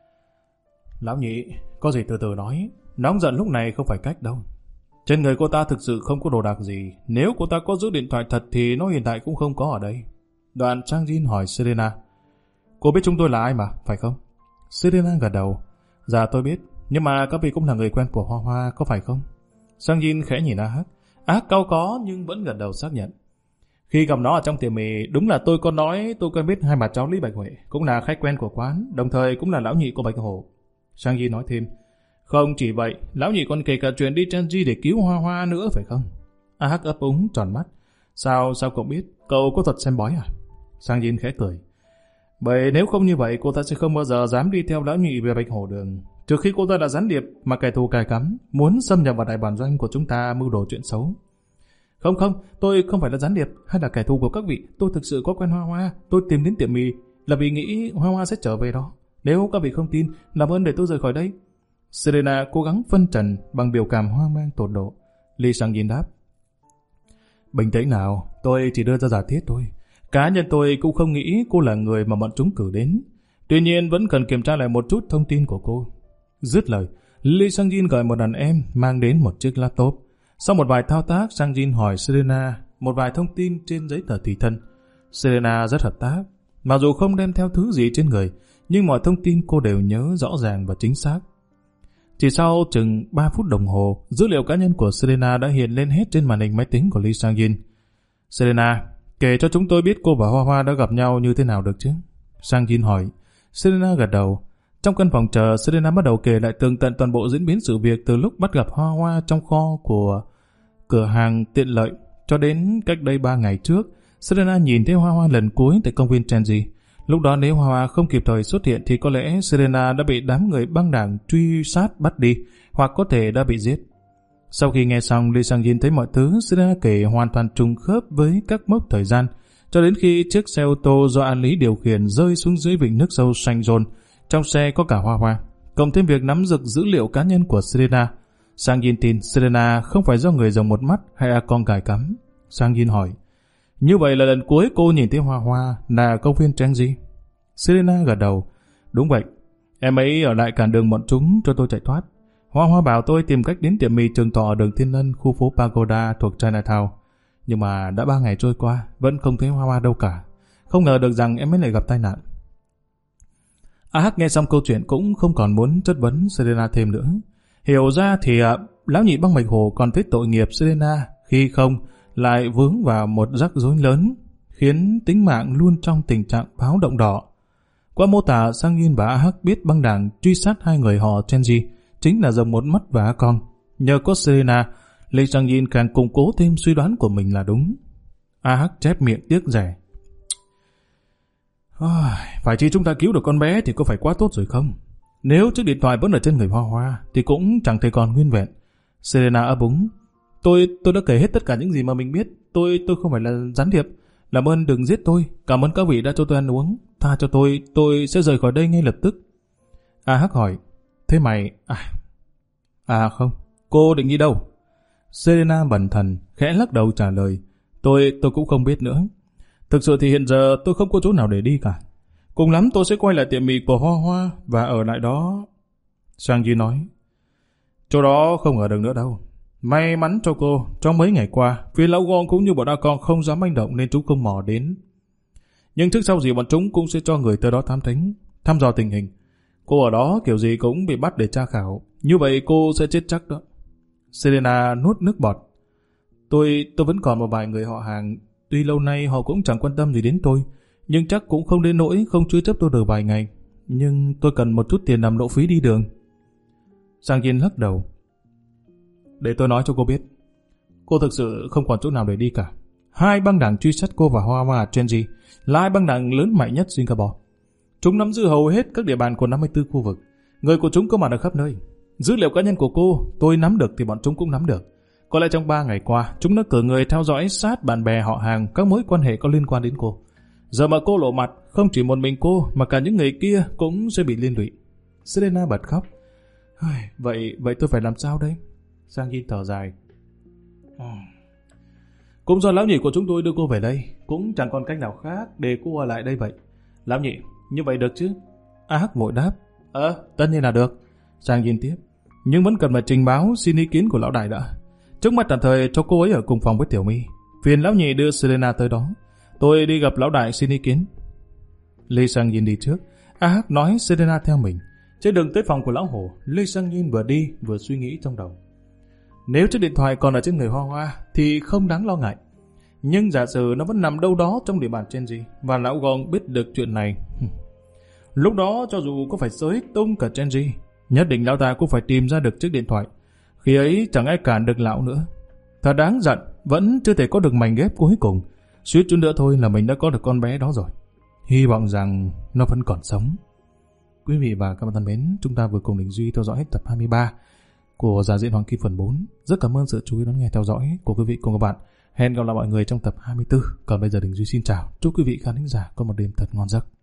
Lão nhị, có gì từ từ nói. Nóng giận lúc này không phải cách đâu. Trên người cô ta thực sự không có đồ đạc gì. Nếu cô ta có giữ điện thoại thật thì nó hiện tại cũng không có ở đây. Đoạn Sang Jin hỏi Serena. Cô biết chúng tôi là ai mà, phải không? Serena gật đầu. Dạ tôi biết. Nhưng mà các vị cũng là người quen của Hoa Hoa, có phải không? Sang Jin khẽ nhìn A Hắc. A Hắc cau có nhưng vẫn gật đầu xác nhận. Khi gặp nó ở trong tiệm mì, đúng là tôi có nói tôi quen biết hai bà cháu Lý Bạch Huệ, cũng là khách quen của quán, đồng thời cũng là lão nhị của Bạch Hổ. Sang Jin nói thêm. Không chỉ vậy, lão nhị còn kể cả chuyện đi Chenji để cứu Hoa Hoa nữa phải không? A Hắc ấp úng tròn mắt. Sao, sao cậu biết? Cậu có thuật xem bói à? Sang Jin khẽ cười. Bởi nếu không như vậy, cô ta sẽ không bao giờ dám đi theo lão nhị về Bạch Hổ Đường. Trừ khi cô ta đã gián điệp mà kẻ thù cài cắm, muốn xâm nhập vào đại bản doanh của chúng ta mưu đồ chuyện xấu. Không không, tôi không phải là gián điệp hay là kẻ thù của các vị. Tôi thực sự có quen Hoa Hoa. Tôi tìm đến tiệm mì là vì nghĩ Hoa Hoa sẽ trở về đó. Nếu các vị không tin, làm ơn để tôi rời khỏi đây. Serena cố gắng phân trần bằng biểu cảm hoang mang tột độ. Lee Sang-jin đáp. Bình tĩnh nào, tôi chỉ đưa ra giả thiết thôi. Cá nhân tôi cũng không nghĩ cô là người mà bọn chúng cử đến. Tuy nhiên vẫn cần kiểm tra lại một chút thông tin của cô. Dứt lời, Lee Sang-jin gọi một đàn em mang đến một chiếc laptop. Sau một vài thao tác, Sang-jin hỏi Serena một vài thông tin trên giấy tờ tùy thân. Serena rất hợp tác. Mặc dù không đem theo thứ gì trên người, nhưng mọi thông tin cô đều nhớ rõ ràng và chính xác. Chỉ sau chừng ba phút đồng hồ, dữ liệu cá nhân của Serena đã hiện lên hết trên màn hình máy tính của Lee Sang-jin. Serena, kể cho chúng tôi biết cô và Hoa Hoa đã gặp nhau như thế nào được chứ? Sang-jin hỏi. Serena gật đầu. Trong căn phòng chờ, Serena bắt đầu kể lại tường tận toàn bộ diễn biến sự việc từ lúc bắt gặp Hoa Hoa trong kho của cửa hàng tiện lợi cho đến cách đây ba ngày trước. Serena nhìn thấy Hoa Hoa lần cuối tại công viên Chenji. Lúc đó nếu Hoa Hoa không kịp thời xuất hiện thì có lẽ Serena đã bị đám người băng đảng truy sát bắt đi, hoặc có thể đã bị giết. Sau khi nghe xong, Lee Sang-jin thấy mọi thứ Serena kể hoàn toàn trùng khớp với các mốc thời gian, cho đến khi chiếc xe ô tô do An Lý điều khiển rơi xuống dưới vịnh nước sâu Saint John. Trong xe có cả Hoa Hoa, cộng thêm việc nắm giữ dữ liệu cá nhân của Serena. Sang-jin tin Serena không phải do người rồng một mắt hay là con gài cắm. Sang-jin hỏi. Như vậy là lần cuối cô nhìn thấy Hoa Hoa là công viên Chenji? Serena gật đầu. Đúng vậy. Em ấy ở lại cản đường bọn chúng cho tôi chạy thoát. Hoa Hoa bảo tôi tìm cách đến tiệm mì Trường Thọ ở đường Thiên Lân, khu phố Pagoda thuộc Chinatown. Nhưng mà đã ba ngày trôi qua, vẫn không thấy Hoa Hoa đâu cả. Không ngờ được rằng em ấy lại gặp tai nạn. A Hắc nghe xong câu chuyện cũng không còn muốn chất vấn Serena thêm nữa. Hiểu ra thì à, lão nhị băng Bạch Hổ còn thấy tội nghiệp Serena, khi không lại vướng vào một rắc rối lớn, khiến tính mạng luôn trong tình trạng báo động đỏ. Qua mô tả, Sang-jin và A Hắc biết băng đảng truy sát hai người họ Chenji chính là Rồng một mắt và A Con. Nhờ có Serena, Lee Sang-jin càng củng cố thêm suy đoán của mình là đúng. A Hắc chép miệng tiếc rẻ. Phải chi chúng ta cứu được con bé thì có phải quá tốt rồi không? Nếu chiếc điện thoại vẫn ở trên người Hoa Hoa thì cũng chẳng thể còn nguyên vẹn. Serena ấp úng. Tôi tôi đã kể hết tất cả những gì mà mình biết. Tôi tôi không phải là gián điệp. Làm ơn đừng giết tôi. Cảm ơn các vị đã cho tôi ăn uống. Tha cho tôi, tôi sẽ rời khỏi đây ngay lập tức. A Hắc hỏi. Thế mày... À, à không, cô định đi đâu? Serena bần thần, khẽ lắc đầu trả lời. Tôi tôi cũng không biết nữa. Thực sự thì hiện giờ tôi không có chỗ nào để đi cả. Cùng lắm tôi sẽ quay lại tiệm mì của Hoa Hoa và ở lại đó. Sang-jin nói. Chỗ đó không ở được nữa đâu. May mắn cho cô, trong mấy ngày qua, phía lão Gong cũng như bọn A Con không dám manh động nên chúng không mò đến. Nhưng trước sau gì bọn chúng cũng sẽ cho người tới đó thám thính, thăm dò tình hình. Cô ở đó kiểu gì cũng bị bắt để tra khảo. Như vậy cô sẽ chết chắc đó. Serena nuốt nước bọt. Tôi tôi vẫn còn một vài người họ hàng. Tuy lâu nay họ cũng chẳng quan tâm gì đến tôi, nhưng chắc cũng không đến nỗi không chứa chấp tôi được vài ngày. Nhưng tôi cần một chút tiền làm lộ phí đi đường. Sang-jin lắc đầu. Để tôi nói cho cô biết, cô thực sự không còn chỗ nào để đi cả. Hai băng đảng truy sát cô và Hoa Hoa Chenji là hai băng đảng lớn mạnh nhất Singapore. Chúng nắm giữ hầu hết các địa bàn của năm mươi tư khu vực. Người của chúng có mặt ở khắp nơi. Dữ liệu cá nhân của cô tôi nắm được thì bọn chúng cũng nắm được. Có lẽ trong ba ngày qua, chúng đã cử người theo dõi sát bạn bè họ hàng, các mối quan hệ có liên quan đến cô. Giờ mà cô lộ mặt, không chỉ một mình cô mà cả những người kia cũng sẽ bị liên lụy. Serena bật khóc. Vậy vậy tôi phải làm sao đây? Sang-jin thở dài. Cũng do lão nhị của chúng tôi đưa cô về đây, cũng chẳng còn cách nào khác để cô ở lại đây vậy. Lão nhị, như vậy được chứ? A Hắc vội đáp. Ờ, tất nhiên là được. Sang-jin tiếp. Nhưng vẫn cần phải trình báo xin ý kiến của lão đại đã. Trước mắt tạm thời cho cô ấy ở cùng phòng với Tiểu My. Phiền lão nhị đưa Serena tới đó. Tôi đi gặp lão đại xin ý kiến. Lee Sang-jin đi trước. A Hắc nói Serena theo mình. Trên đường tới phòng của lão hổ, Lee Sang-jin vừa đi vừa suy nghĩ trong đầu. Nếu chiếc điện thoại còn ở trên người Hoa Hoa thì không đáng lo ngại. Nhưng giả sử nó vẫn nằm đâu đó trong địa bàn Chenji và lão Gong biết được chuyện này, lúc đó cho dù có phải xới tung cả Chenji, nhất định lão ta cũng phải tìm ra được chiếc điện thoại. Khi ấy chẳng ai cản được lão nữa. Thật đáng giận vẫn chưa thể có được mảnh ghép cuối cùng. Suýt chút nữa thôi là mình đã có được con bé đó rồi. Hy vọng rằng nó vẫn còn sống. Quý vị và các bạn thân mến, chúng ta vừa cùng Đình Duy theo dõi hết tập hai mươi ba của Giả Diện Hoàng Kim phần bốn. Rất cảm ơn sự chú ý đón nghe theo dõi của quý vị cùng các bạn. Hẹn gặp lại mọi người trong tập hai mươi tư. Còn bây giờ Đình Duy xin chào. Chúc quý vị khán thính giả có một đêm thật ngon giấc.